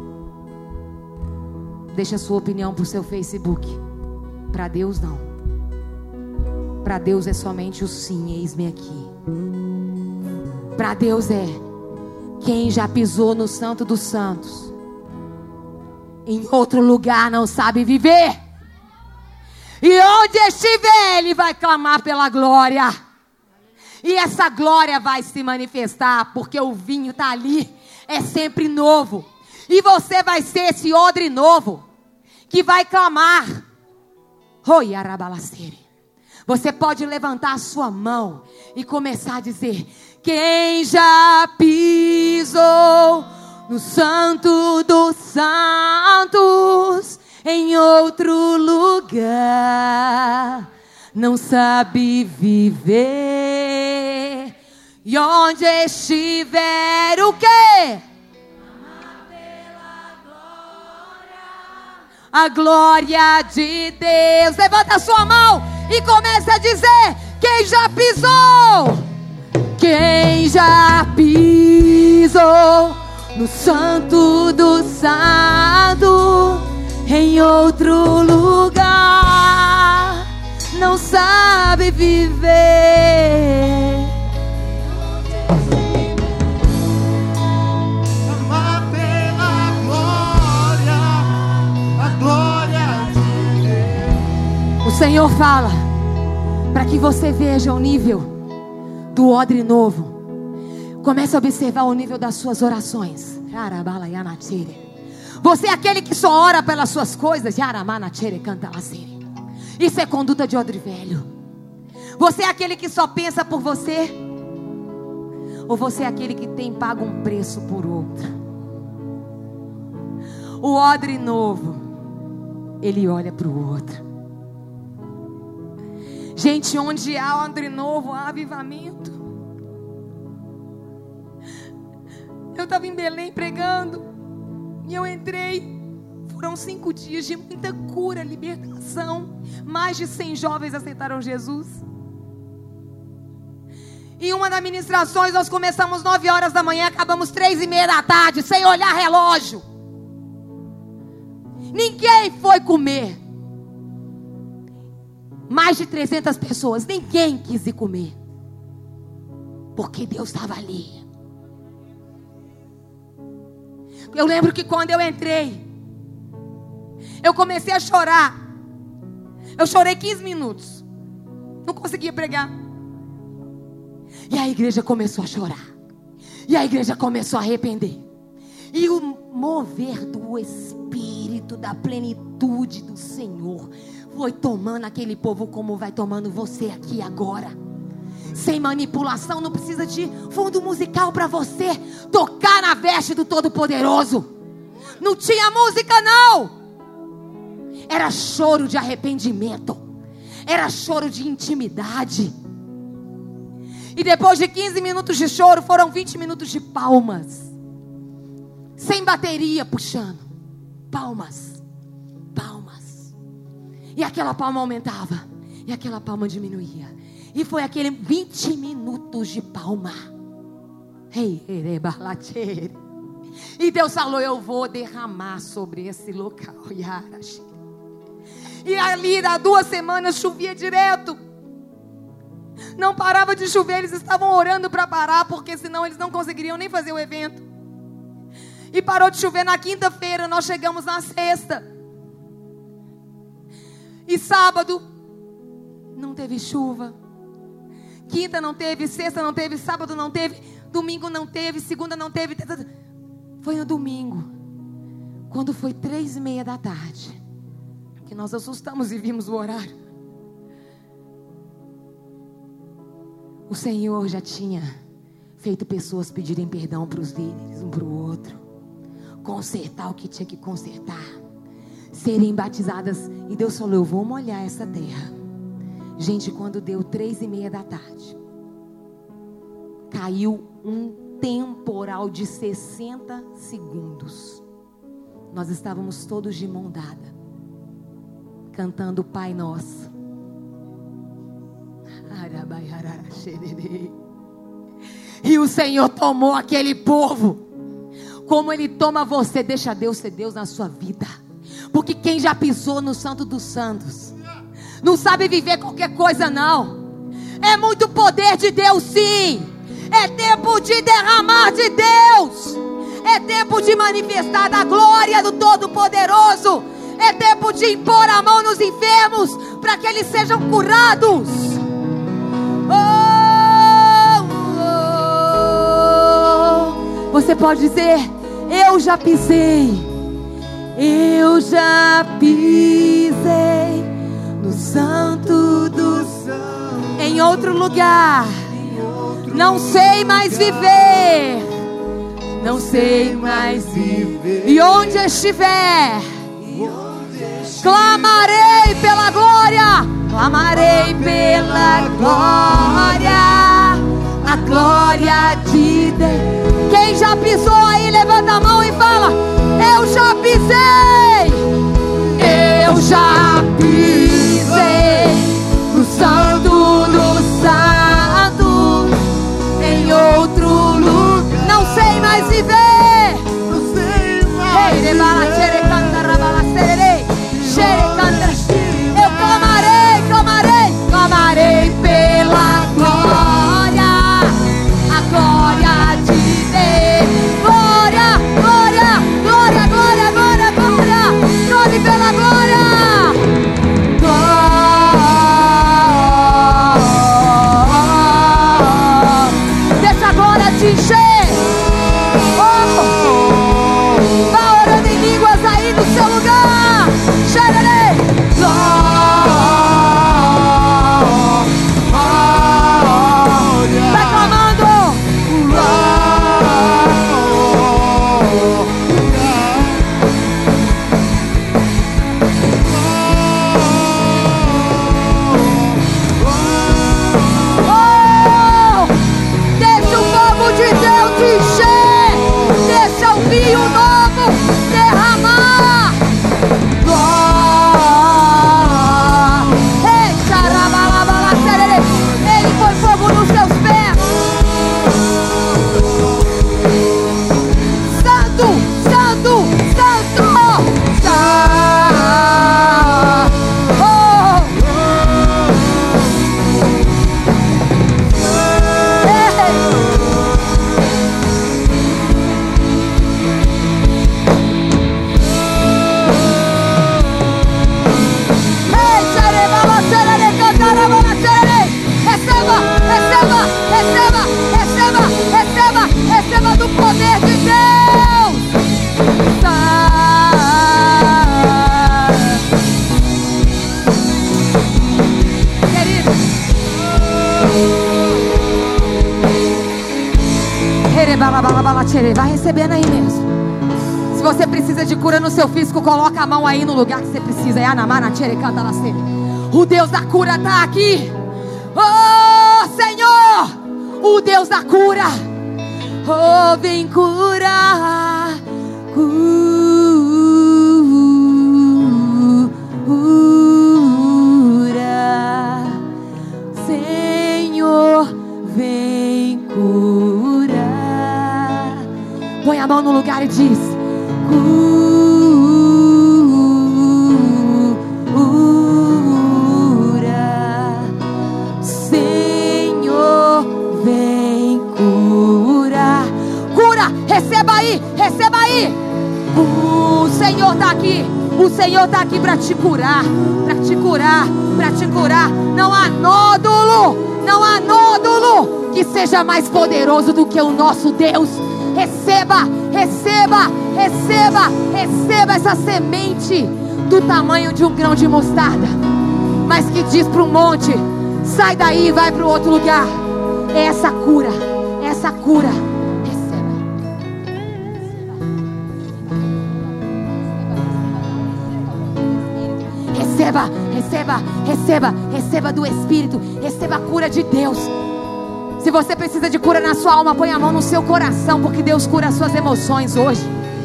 Deixa a sua opinião para o seu Facebook. Para Deus não. Para Deus é somente o sim, eis-me aqui. Para Deus é quem já pisou no Santo dos Santos, em outro lugar não sabe viver. E onde estiver, Ele vai clamar pela glória. E essa glória vai se manifestar, porque o vinho está ali, é sempre novo. E você vai ser esse odre novo, que vai clamar. Oi, arabalacere. Você pode levantar a sua mão e começar a dizer: quem já pisou no Santo dos Santos, em outro lugar, não sabe viver. E onde estiver o quê? A glória de Deus. Levanta a sua mão e comece a dizer: quem já pisou? Quem já pisou no Santo do Santo, em outro lugar, não sabe viver. Amar pela glória, a glória de Deus. O Senhor fala para que você veja o nível do odre novo. Comece a observar o nível das suas orações. Você é aquele que só ora pelas suas coisas. Isso é conduta de odre velho. Você é aquele que só pensa por você? Ou você é aquele que tem pago um preço por outro? O odre novo, ele olha para o outro. Gente, onde há odre novo, há avivamento. Eu estava em Belém pregando, e eu entrei. Foram 5 dias de muita cura, libertação. Mais de 100 jovens aceitaram Jesus. Em uma das ministrações nós começamos 9 horas da manhã, acabamos 3:30 da tarde, sem olhar relógio. Ninguém foi comer. Mais de 300 pessoas, ninguém quis ir comer, porque Deus estava ali. Eu lembro que quando eu entrei, eu comecei a chorar. Eu chorei 15 minutos. Não conseguia pregar. E a igreja começou a chorar. E a igreja começou a arrepender. E o mover do Espírito, da plenitude do Senhor, foi tomando aquele povo como vai tomando você aqui agora. Sem manipulação, não precisa de fundo musical para você tocar na veste do Todo-Poderoso. Não tinha música não. Era choro de arrependimento. Era choro de intimidade. E depois de 15 minutos de choro, foram 20 minutos de palmas. Sem bateria puxando. Palmas. Palmas. E aquela palma aumentava. E aquela palma diminuía. E foi aquele 20 minutos de palma. E Deus falou: eu vou derramar sobre esse local. E ali, há 2 semanas, chovia direto. Não parava de chover. Eles estavam orando para parar, porque senão eles não conseguiriam nem fazer o evento. E parou de chover na quinta-feira. Nós chegamos na sexta. E sábado não teve chuva. Quinta não teve, sexta não teve, sábado não teve, domingo não teve, segunda não teve. Foi no domingo, quando foi 3:30 da tarde, que nós assustamos e vimos o horário. O Senhor já tinha feito pessoas pedirem perdão para os líderes, um para o outro, consertar o que tinha que consertar, serem batizadas. E Deus falou: eu vou molhar essa terra. Gente, quando deu 3:30 da tarde, caiu um temporal de 60 segundos. Nós estávamos todos de mão dada, cantando o Pai Nosso. E o Senhor tomou aquele povo, como Ele toma você. Deixa Deus ser Deus na sua vida. Porque quem já pisou no Santo dos Santos não sabe viver qualquer coisa não. É muito poder de Deus, sim. É tempo de derramar de Deus. É tempo de manifestar da glória do Todo-Poderoso. É tempo de impor a mão nos enfermos, para que eles sejam curados. Você pode dizer: eu já pisei. Eu já pisei no Santo dos Santos, em outro lugar. Não sei mais viver. Não sei mais viver. E onde estiver, clamarei pela glória. Clamarei pela glória. A glória de Deus. Quem já pisou aí, levanta a mão e fala: eu já pisei. Eu já pisei no Santo dos Santos, em outro lugar. Não sei mais viver. Não sei mais viver. Eu clamarei pela glória. A glória de Deus. Glória, glória, glória, glória, glória, glória. Glória pela glória. do poder de Deus. Querido, vai recebendo aí mesmo. Se você precisa de cura no seu físico, coloca a mão aí no lugar que você precisa. O Deus da cura está aqui. Oh, Senhor, o Deus da cura. Oh, vem curar. Cura. Senhor, vem curar. Põe a mão no lugar e diz: receba aí. O Senhor está aqui. O Senhor está aqui para te curar. Para te curar. Para te curar. Não há nódulo. Não há nódulo que seja mais poderoso do que o nosso Deus. Receba. Receba. Receba. Receba essa semente do tamanho de um grão de mostarda, mas que diz para um monte: sai daí e vai para o outro lugar. É essa cura. É essa cura. Receba, receba, receba, receba do Espírito, receba a cura de Deus. Se você precisa de cura na sua alma, põe a mão no seu coração, porque Deus cura as suas emoções hoje.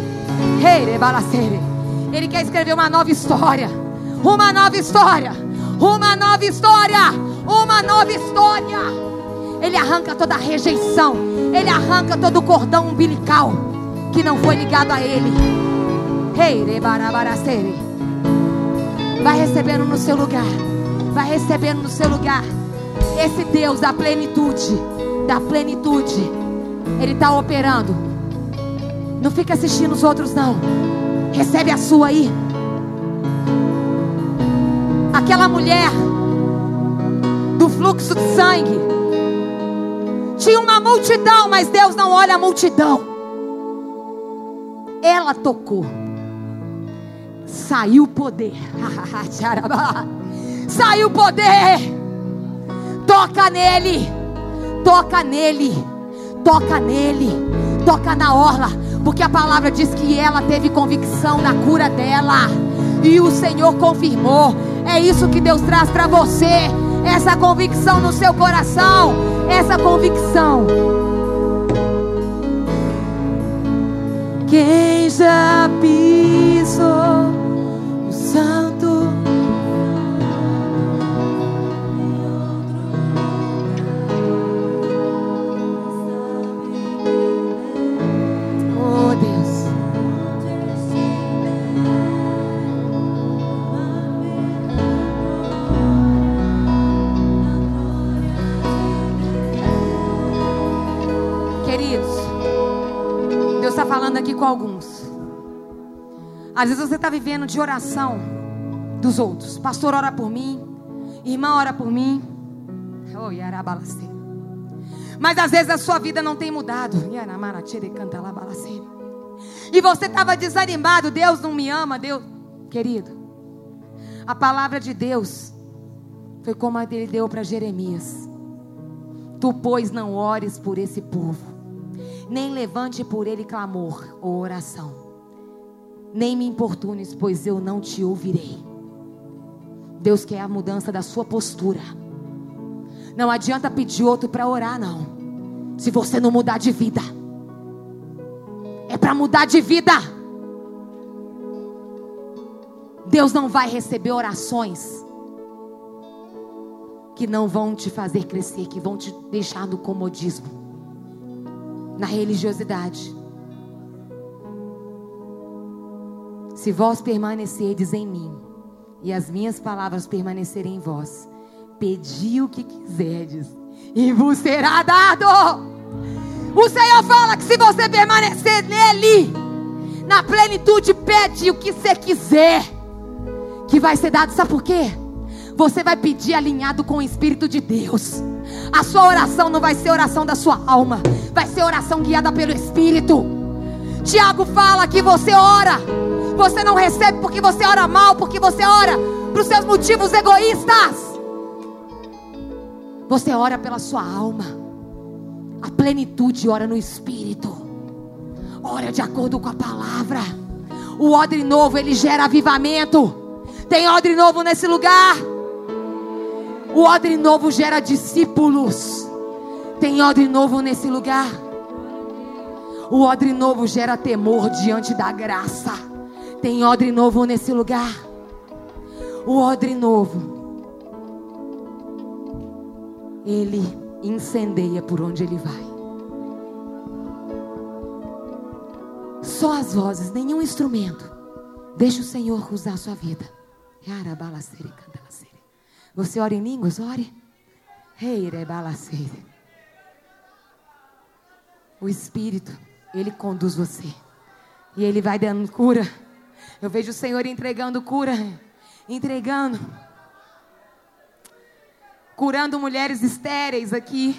Ele quer escrever uma nova história. Uma nova história. Uma nova história. Uma nova história. Ele arranca toda a rejeição. Ele arranca todo o cordão umbilical que não foi ligado a Ele. Vai recebendo no seu lugar. Vai recebendo no seu lugar. Esse Deus da plenitude, Ele está operando. Não fica assistindo os outros não. Recebe a sua aí. Aquela mulher do fluxo de sangue tinha uma multidão, mas Deus não olha a multidão. Ela tocou. Saiu o poder. Saiu o poder. Toca nele. Toca nele. Toca nele. Toca na orla. Porque a palavra diz que ela teve convicção da cura dela. E o Senhor confirmou. É isso que Deus traz para você. Essa convicção no seu coração. Essa convicção. Quem já pisou o santo? Oh Deus. Queridos, Deus está falando aqui com alguns. Às vezes você está vivendo de oração dos outros. Pastor, ora por mim. Irmã, ora por mim. Mas às vezes a sua vida não tem mudado. E você estava desanimado. Deus não me ama. Deus, querido, a palavra de Deus foi como a Ele deu para Jeremias. Tu, pois, não ores por esse povo, nem levante por ele clamor ou oração, nem me importunes, pois eu não te ouvirei. Deus quer a mudança da sua postura. Não adianta pedir outro para orar, não, se você não mudar de vida. É para mudar de vida. Deus não vai receber orações que não vão te fazer crescer, que vão te deixar no comodismo, na religiosidade. Se vós permanecerdes em mim e as minhas palavras permanecerem em vós, pedi o que quiserdes e vos será dado. O Senhor fala que se você permanecer nele, na plenitude, pede o que você quiser, que vai ser dado. Sabe por quê? Você vai pedir alinhado com o Espírito de Deus. A sua oração não vai ser oração da sua alma, vai ser oração guiada pelo Espírito. Tiago fala que você ora, você não recebe porque você ora mal, porque você ora para os seus motivos egoístas. Você ora pela sua alma. A plenitude ora no Espírito, ora de acordo com a palavra. O odre novo, ele gera avivamento. Tem odre novo nesse lugar. O odre novo gera discípulos. Tem odre novo nesse lugar. O odre novo gera temor diante da graça. Tem odre novo nesse lugar. O odre novo, ele incendeia por onde ele vai. Só as vozes, nenhum instrumento. Deixa o Senhor usar a sua vida. Você ora em línguas? Ore. O Espírito, ele conduz você. E ele vai dando cura. Eu vejo o Senhor entregando cura. Curando mulheres estéreis aqui.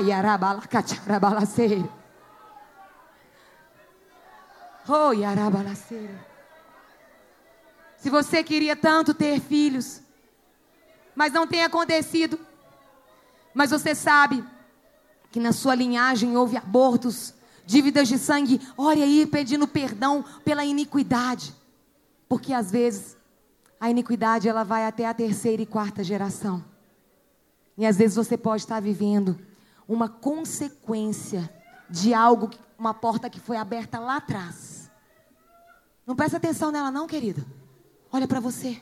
Se você queria tanto ter filhos, mas não tem acontecido, mas você sabe que na sua linhagem houve abortos, dívidas de sangue, ore aí pedindo perdão pela iniquidade, porque às vezes a iniquidade ela vai até a 3ª e 4ª geração, e às vezes você pode estar vivendo uma consequência de algo, uma porta que foi aberta lá atrás. Não presta atenção nela não, querido. Olha para você.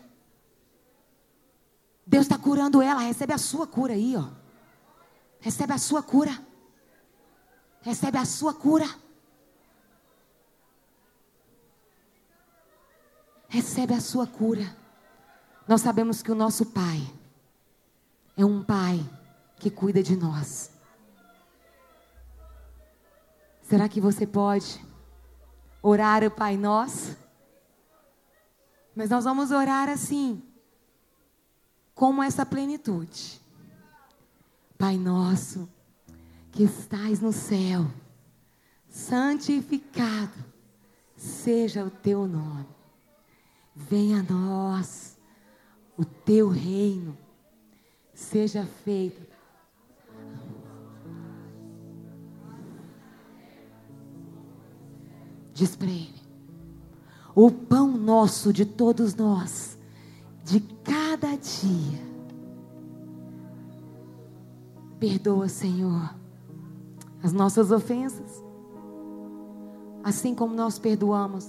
Deus está curando ela. Recebe a sua cura aí, ó. Recebe a sua cura. Recebe a sua cura. Recebe a sua cura. Nós sabemos que o nosso Pai é um Pai que cuida de nós. Será que você pode orar o Pai Nosso? Mas nós vamos orar assim, como essa plenitude. Pai nosso, que estais no céu, santificado seja o teu nome. Venha a nós o teu reino, seja feito. Diz para ele: o pão nosso de todos nós, de cada dia, perdoa, Senhor, as nossas ofensas, assim como nós perdoamos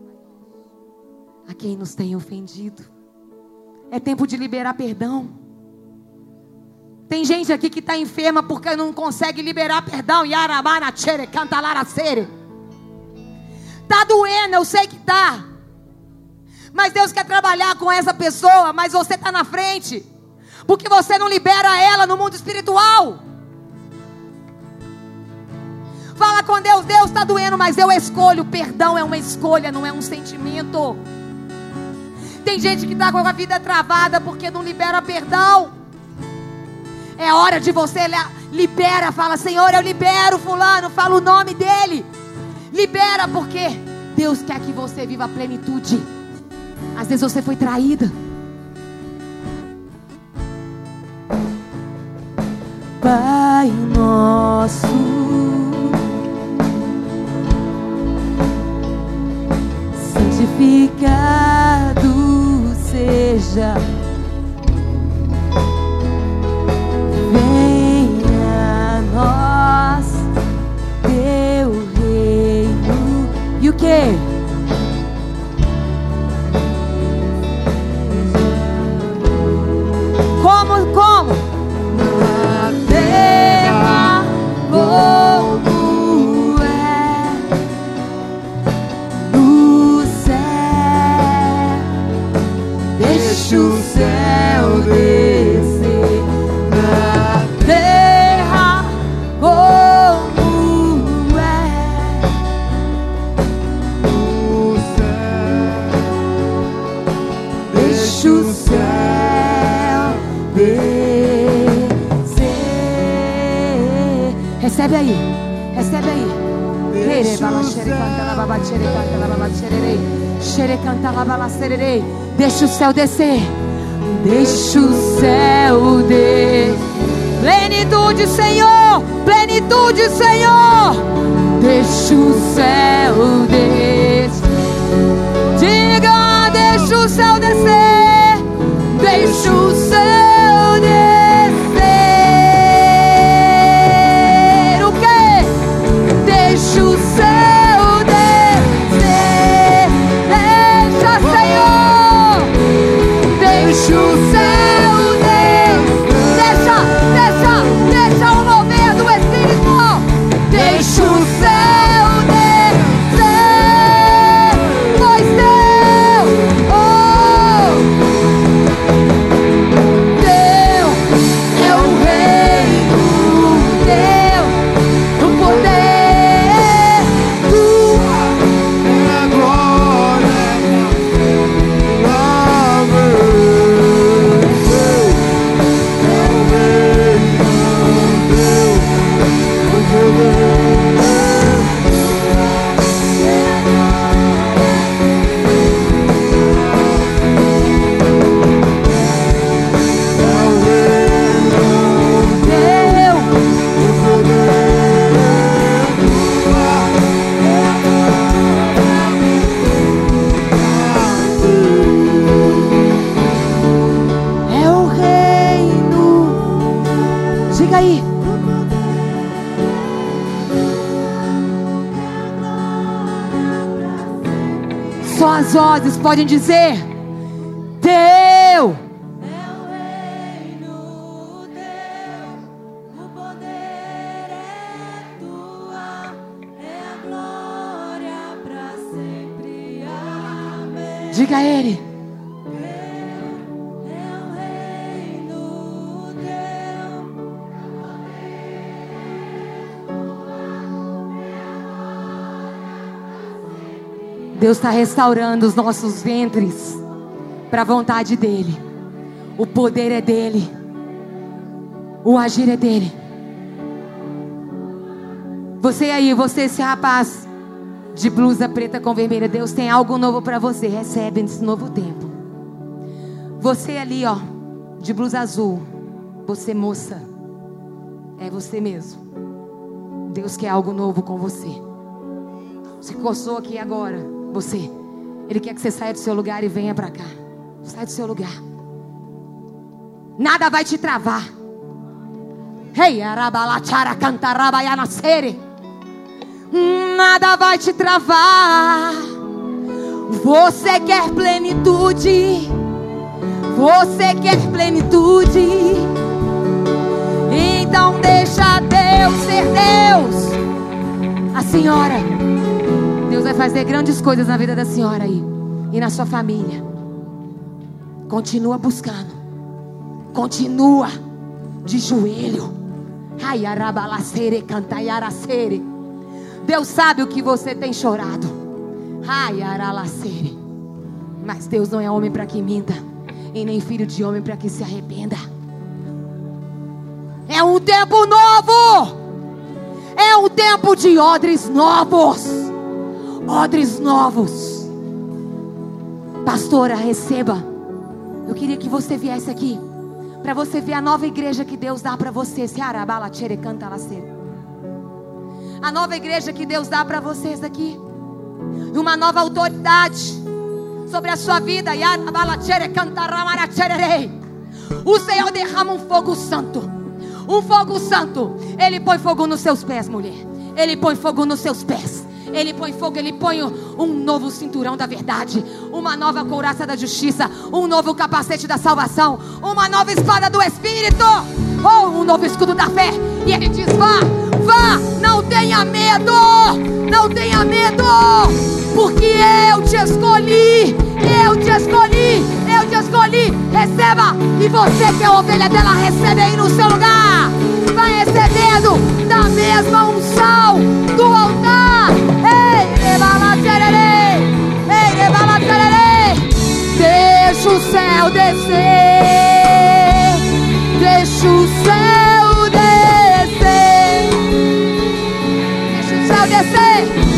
a quem nos tem ofendido. É tempo de liberar perdão. Tem gente aqui que está enferma porque não consegue liberar perdão. Está doendo, eu sei que está. Mas Deus quer trabalhar com essa pessoa, mas você está na frente, porque você não libera ela no mundo espiritual. Fala com Deus: Deus, está doendo, mas eu escolho. Perdão é uma escolha, não é um sentimento. Tem gente que está com a vida travada porque não libera perdão. É hora de você libera, fala: Senhor, eu libero fulano, fala o nome dele. Libera, porque Deus quer que você viva a plenitude. Às vezes você foi traída. Pai nosso, santificado seja, venha a nós teu reino. E o que? Como? Na terra como é no céu. Deixa o Recebe aí, recebe aí. Deixa o céu descer. Deixa o céu descer. Plenitude, Senhor. Plenitude, Senhor. Deixa o céu descer. Diga, deixa o céu descer. Deixa o céu descer. O quê? Deixa o céu descer. Deixa, Senhor. Deixa o céu descer. Deixa o mover do Espírito. Deixa o céu descer. Pois Deus, Deus é o reino. Deus, o poder, tua É a glória. é o reino. Diga aí. Só as vozes podem dizer: Teu. Diga a Ele. Deus está restaurando os nossos ventres para a vontade dEle. O poder é dEle. O agir é dEle. Você aí, você, esse rapaz de blusa preta com vermelha, Deus tem algo novo para você. Recebe nesse novo tempo. Você ali, ó, de blusa azul, você moça, é você mesmo. Deus quer algo novo com você. Se coçou aqui agora, você, Ele quer que você saia do seu lugar e venha para cá. Sai do seu lugar. Nada vai te travar. Hey, arabalachara cantarabaiana sere. Nada vai te travar. Você quer plenitude. Você quer plenitude. Então deixa Deus ser Deus. A senhora, Deus vai fazer grandes coisas na vida da senhora aí e na sua família. Continua buscando. Continua de joelho. Ai, arabalacere cantaiaracere. Deus sabe o que você tem chorado. Ai, aralacere. Mas Deus não é homem para que minta, e nem filho de homem para que se arrependa. É um tempo novo. É um tempo de odres novos. Odres novos. Pastora, receba. Eu queria que você viesse aqui para você ver a nova igreja que Deus dá para você. A nova igreja que Deus dá para vocês aqui. Uma nova autoridade sobre a sua vida. O Senhor derrama um fogo santo. Um fogo santo. Ele põe fogo nos seus pés, mulher. Ele põe fogo nos seus pés. Ele põe fogo, Ele põe um novo cinturão da verdade, uma nova couraça da justiça, um novo capacete da salvação, uma nova espada do Espírito, ou um novo escudo da fé. E Ele diz: vá, vá, não tenha medo, não tenha medo, porque eu te escolhi, eu te escolhi, eu te escolhi. Receba, e você que é a ovelha dela, recebe aí no seu lugar. Vai recebendo da mesma unção do altar. Deixa o céu descer. Deixa o céu descer. Deixa o céu descer.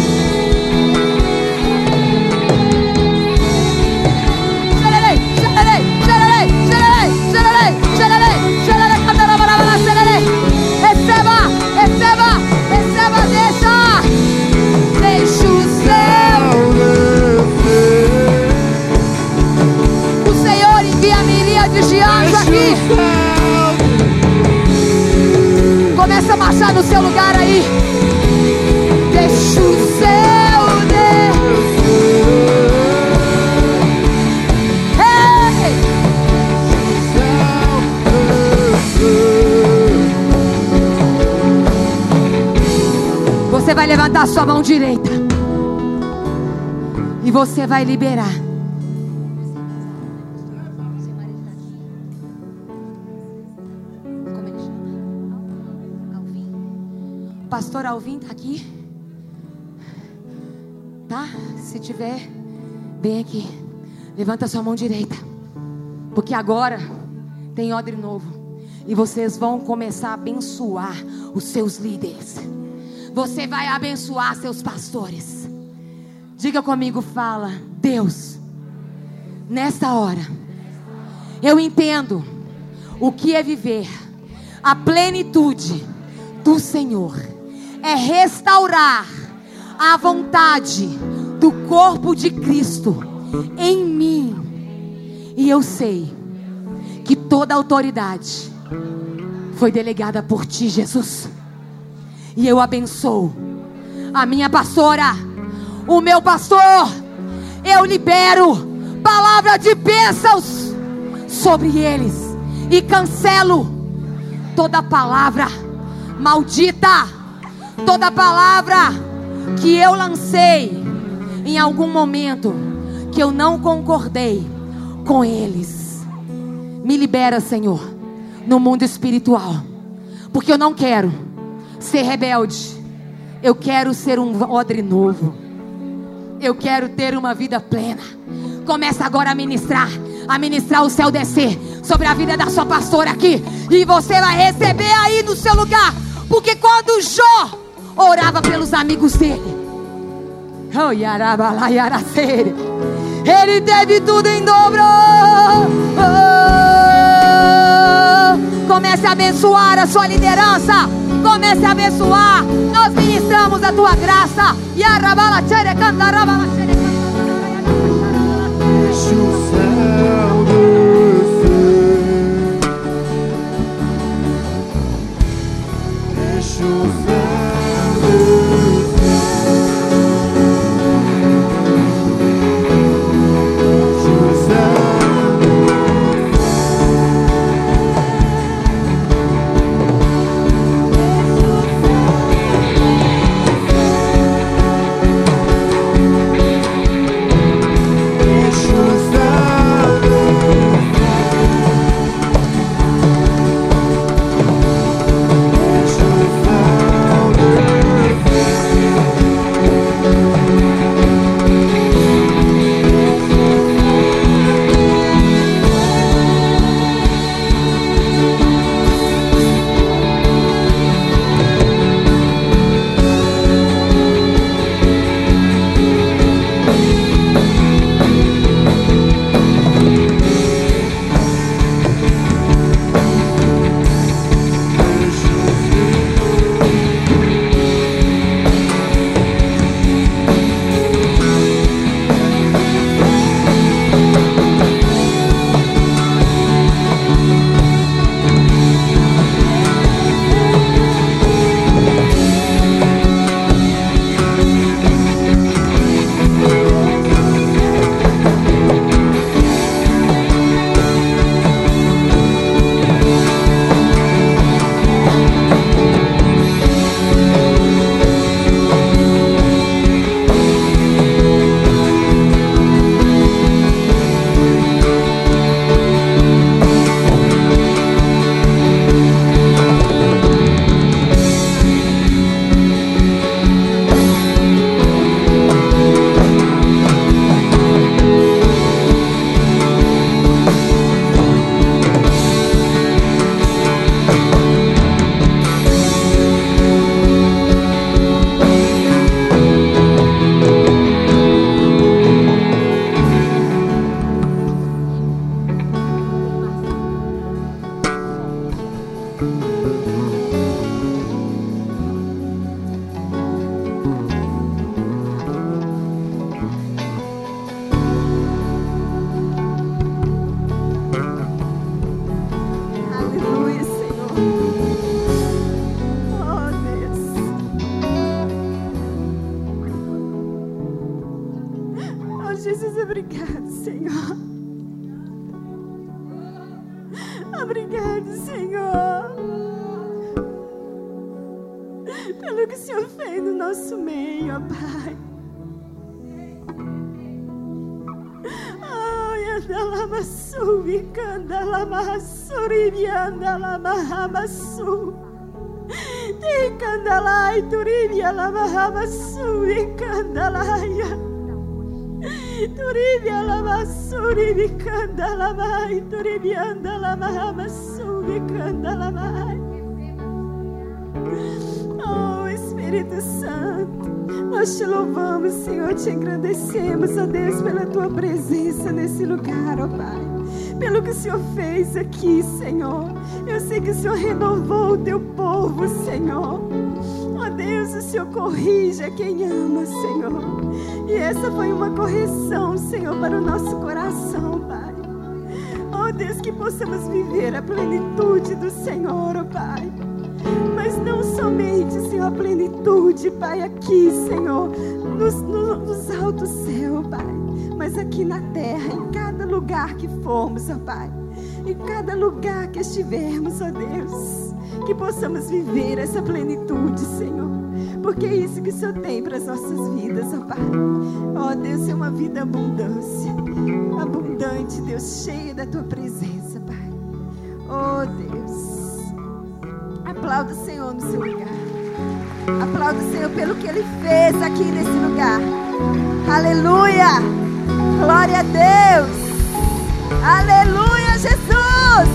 Receba, deixa o céu descer. O Senhor envia miríades de anjos aqui. Começa a marchar no seu lugar aí. Deixa o céu descer. Você vai levantar a sua mão direita e você vai liberar. Como ele chama? Alvin. O pastor Alvin está aqui? Tá? Se tiver, vem aqui. Levanta a sua mão direita. Porque agora tem odre novo. E vocês vão começar a abençoar os seus líderes. Você vai abençoar seus pastores. Diga comigo, fala: Deus, nesta hora eu entendo o que é viver a plenitude do Senhor. É restaurar a vontade do corpo de Cristo em mim. E eu sei que toda autoridade foi delegada por ti, Jesus. E eu abençoo a minha pastora, o meu pastor. Eu libero palavra de bênçãos sobre eles. E cancelo toda palavra maldita, toda palavra que eu lancei em algum momento que eu não concordei com eles. Me libera, Senhor, no mundo espiritual. Porque eu não quero ser rebelde. Eu quero ser um odre novo. Eu quero ter uma vida plena. Começa agora a ministrar o céu descer sobre a vida da sua pastora aqui. E você vai receber aí no seu lugar. Porque quando Jó orava pelos amigos dele, ele teve tudo em dobro. Comece a abençoar a sua liderança. Comece a abençoar. Nós ministramos a tua graça. Deixa o céu descer. Deixa o céu descer. Deixa o céu. Deixa o céu. Aleluia, Senhor. Oh, Deus. Oh, Jesus, obrigado, Senhor. Obrigado, Senhor, pelo que o Senhor fez no nosso meio, ó Pai. Ai, andalamassu, vicandalamassu, ribiandalamahamassu. Tikandalai, turibialamahamassu, vicandalaia. Turibia lamassuri vicandalamai, turibianda lamahamassu vicandalamai. Oh, Espírito Santo, nós te louvamos, Senhor, te engrandecemos, ó Deus, pela tua presença nesse lugar, ó Pai. Pelo que o Senhor fez aqui, Senhor. Eu sei que o Senhor renovou o teu povo, Senhor. Ó Deus, o Senhor corrige a quem ama, Senhor. E essa foi uma correção, Senhor, para o nosso coração, Pai. Ó Deus, que possamos viver a plenitude do Senhor, ó Pai. Mas não somente, Senhor, a plenitude, Pai, aqui, Senhor, nos altos céus, Pai. Mas aqui na terra, em cada lugar que formos, ó Pai. Em cada lugar que estivermos, ó Deus. Que possamos viver essa plenitude, Senhor. Porque é isso que o Senhor tem para as nossas vidas, ó Pai. Ó Deus, é uma vida abundante, Deus, cheia da Tua presença, Pai. Ó Deus, aplauda o Senhor no seu lugar. Aplauda o Senhor pelo que Ele fez aqui nesse lugar. Aleluia, glória a Deus. Aleluia, Jesus.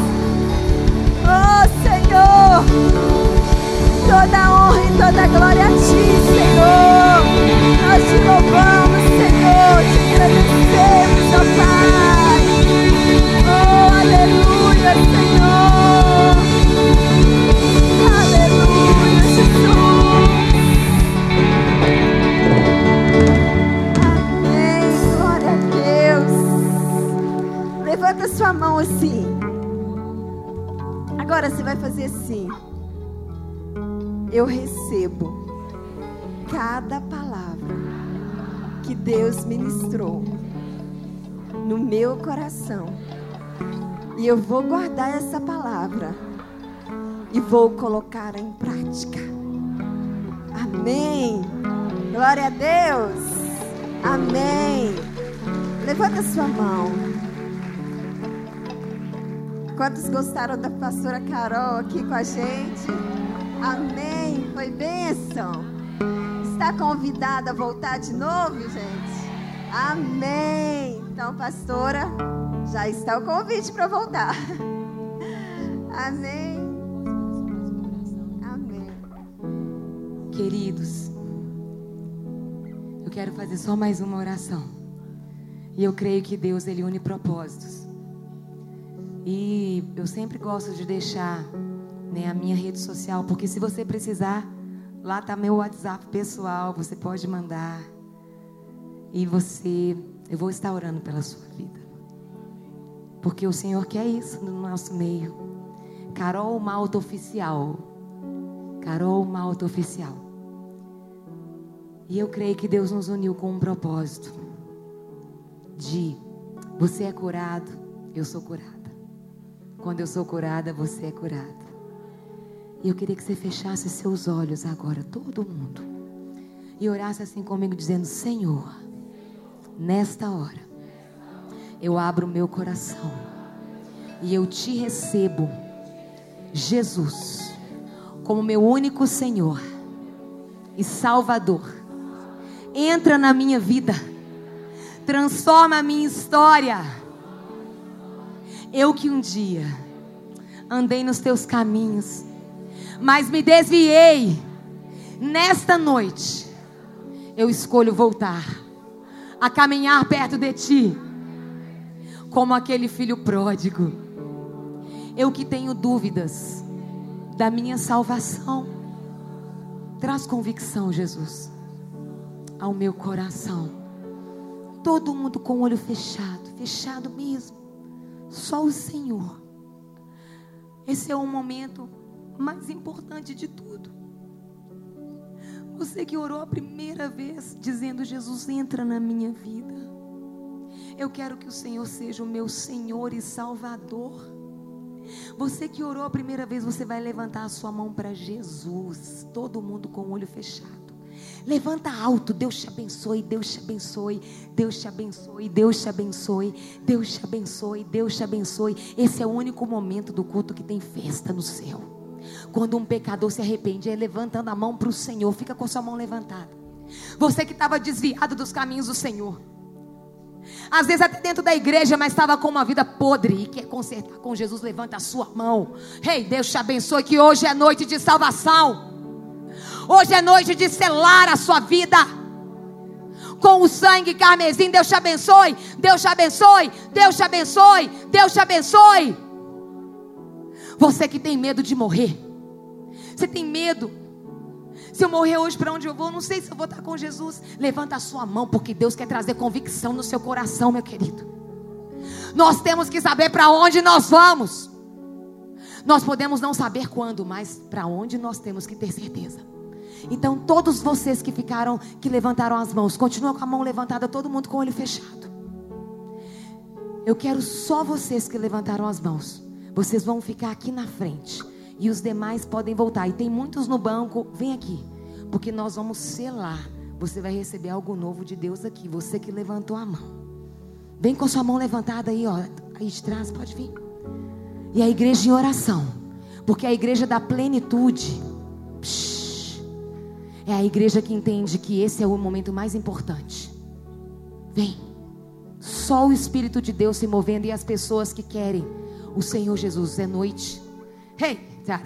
Oh Senhor, toda honra e toda glória a Ti, Senhor. Nós te louvamos, Senhor, te agradecemos, ó Pai. Oh, aleluia, Senhor. Aleluia, Jesus. Amém, glória a Deus. Levanta sua mão assim. Agora você vai fazer assim. Eu recebo cada palavra que Deus ministrou no meu coração. E eu vou guardar essa palavra e vou colocá-la em prática. Amém. Glória a Deus. Amém. Levanta sua mão. Quantos gostaram da pastora Carol aqui com a gente? Amém. Foi bênção. Está convidada a voltar de novo, gente? Amém. Então, pastora, já está o convite para voltar. Amém. Amém. Queridos, eu quero fazer só mais uma oração. E eu creio que Deus, Ele une propósitos. E eu sempre gosto de deixar, né, a minha rede social, porque se você precisar, lá está meu WhatsApp pessoal, você pode mandar. E eu vou estar orando pela sua vida. Porque o Senhor quer isso no nosso meio. Carol Malta Oficial. Carol Malta Oficial. E eu creio que Deus nos uniu com um propósito. De você é curado, eu sou curada. Quando eu sou curada, você é curada. E eu queria que você fechasse seus olhos agora, todo mundo. E orasse assim comigo, dizendo: Senhor, nesta hora, eu abro o meu coração. E eu te recebo, Jesus, como meu único Senhor e Salvador. Entra na minha vida. Transforma a minha história. Eu que um dia andei nos teus caminhos, mas me desviei. Nesta noite, eu escolho voltar a caminhar perto de ti, como aquele filho pródigo. Eu que tenho dúvidas, da minha salvação. Traz convicção, Jesus, ao meu coração. Todo mundo com o olho fechado, fechado mesmo. Só o Senhor. Esse é o momento mais importante de tudo. Você que orou a primeira vez, dizendo: Jesus, entra na minha vida. Eu quero que o Senhor seja o meu Senhor e Salvador. Você que orou a primeira vez, você vai levantar a sua mão para Jesus. Todo mundo com o olho fechado. Levanta alto. Deus te abençoe, Deus te abençoe, Deus te abençoe, Deus te abençoe, Deus te abençoe, Deus te abençoe. Esse é o único momento do culto que tem festa no céu. Quando um pecador se arrepende, é levantando a mão para o Senhor. Fica com a sua mão levantada. Você que estava desviado dos caminhos do Senhor, às vezes até dentro da igreja, mas estava com uma vida podre e quer consertar com Jesus, levanta a sua mão. Ei, Deus te abençoe, que hoje é noite de salvação. Hoje é noite de selar a sua vida com o sangue carmesim. Deus te abençoe, Deus te abençoe, Deus te abençoe, Deus te abençoe. Você que tem medo de morrer, você tem medo: se eu morrer hoje, para onde eu vou? Não sei se eu vou estar com Jesus. Levanta a sua mão, porque Deus quer trazer convicção no seu coração, meu querido. Nós temos que saber para onde nós vamos. Nós podemos não saber quando, mas para onde nós temos que ter certeza. Então todos vocês que ficaram, que levantaram as mãos, continuam com a mão levantada, todo mundo com o olho fechado. Eu quero só vocês que levantaram as mãos. Vocês vão ficar aqui na frente e os demais podem voltar. E tem muitos no banco, vem aqui, porque nós vamos selar. Você vai receber algo novo de Deus aqui. Você que levantou a mão, vem com a sua mão levantada aí, ó, aí de trás, pode vir. E a igreja em oração, porque a igreja da plenitude é a igreja que entende que esse é o momento mais importante. Vem, só o Espírito de Deus se movendo e as pessoas que querem o Senhor Jesus. É noite. Hey,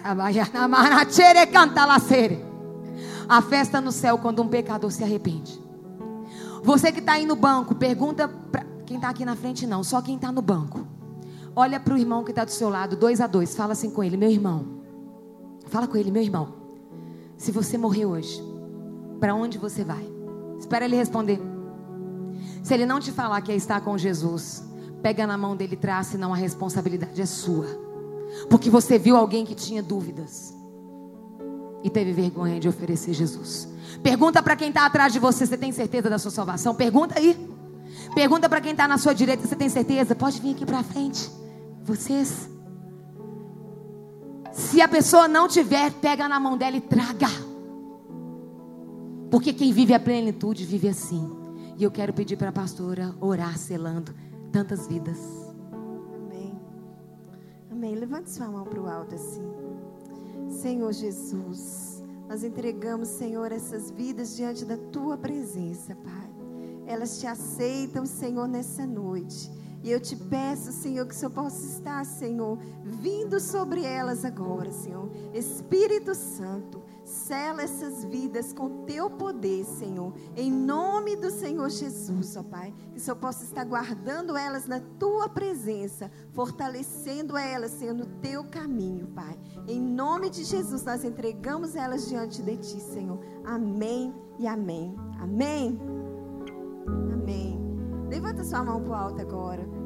a festa no céu quando um pecador se arrepende. Você que está aí no banco, pergunta para quem está aqui na frente, não, só quem está no banco. Olha para o irmão que está do seu lado, 2 a 2, fala assim com ele: meu irmão. Fala com ele: meu irmão, se você morrer hoje, para onde você vai? Espera ele responder. Se ele não te falar que é estar com Jesus, pega na mão dele e traz, senão a responsabilidade é sua. Porque você viu alguém que tinha dúvidas e teve vergonha de oferecer Jesus. Pergunta para quem está atrás de você: você tem certeza da sua salvação? Pergunta aí. Pergunta para quem está na sua direita: você tem certeza? Pode vir aqui para frente. Vocês. Se a pessoa não tiver, pega na mão dela e traga. Porque quem vive a plenitude vive assim. E eu quero pedir para a pastora orar, selando tantas vidas. Amém. Amém. Levante sua mão para o alto assim. Senhor Jesus, nós entregamos, Senhor, essas vidas diante da Tua presença, Pai. Elas Te aceitam, Senhor, nessa noite. E eu Te peço, Senhor, que o Senhor possa estar, Senhor, vindo sobre elas agora, Senhor. Espírito Santo, sela essas vidas com Teu poder, Senhor. Em nome do Senhor Jesus, ó Pai. Que o Senhor possa estar guardando elas na Tua presença, fortalecendo elas, Senhor, no Teu caminho, Pai. Em nome de Jesus, nós entregamos elas diante de Ti, Senhor. Amém e amém. Amém. Amém. Levanta sua mão para o alto agora.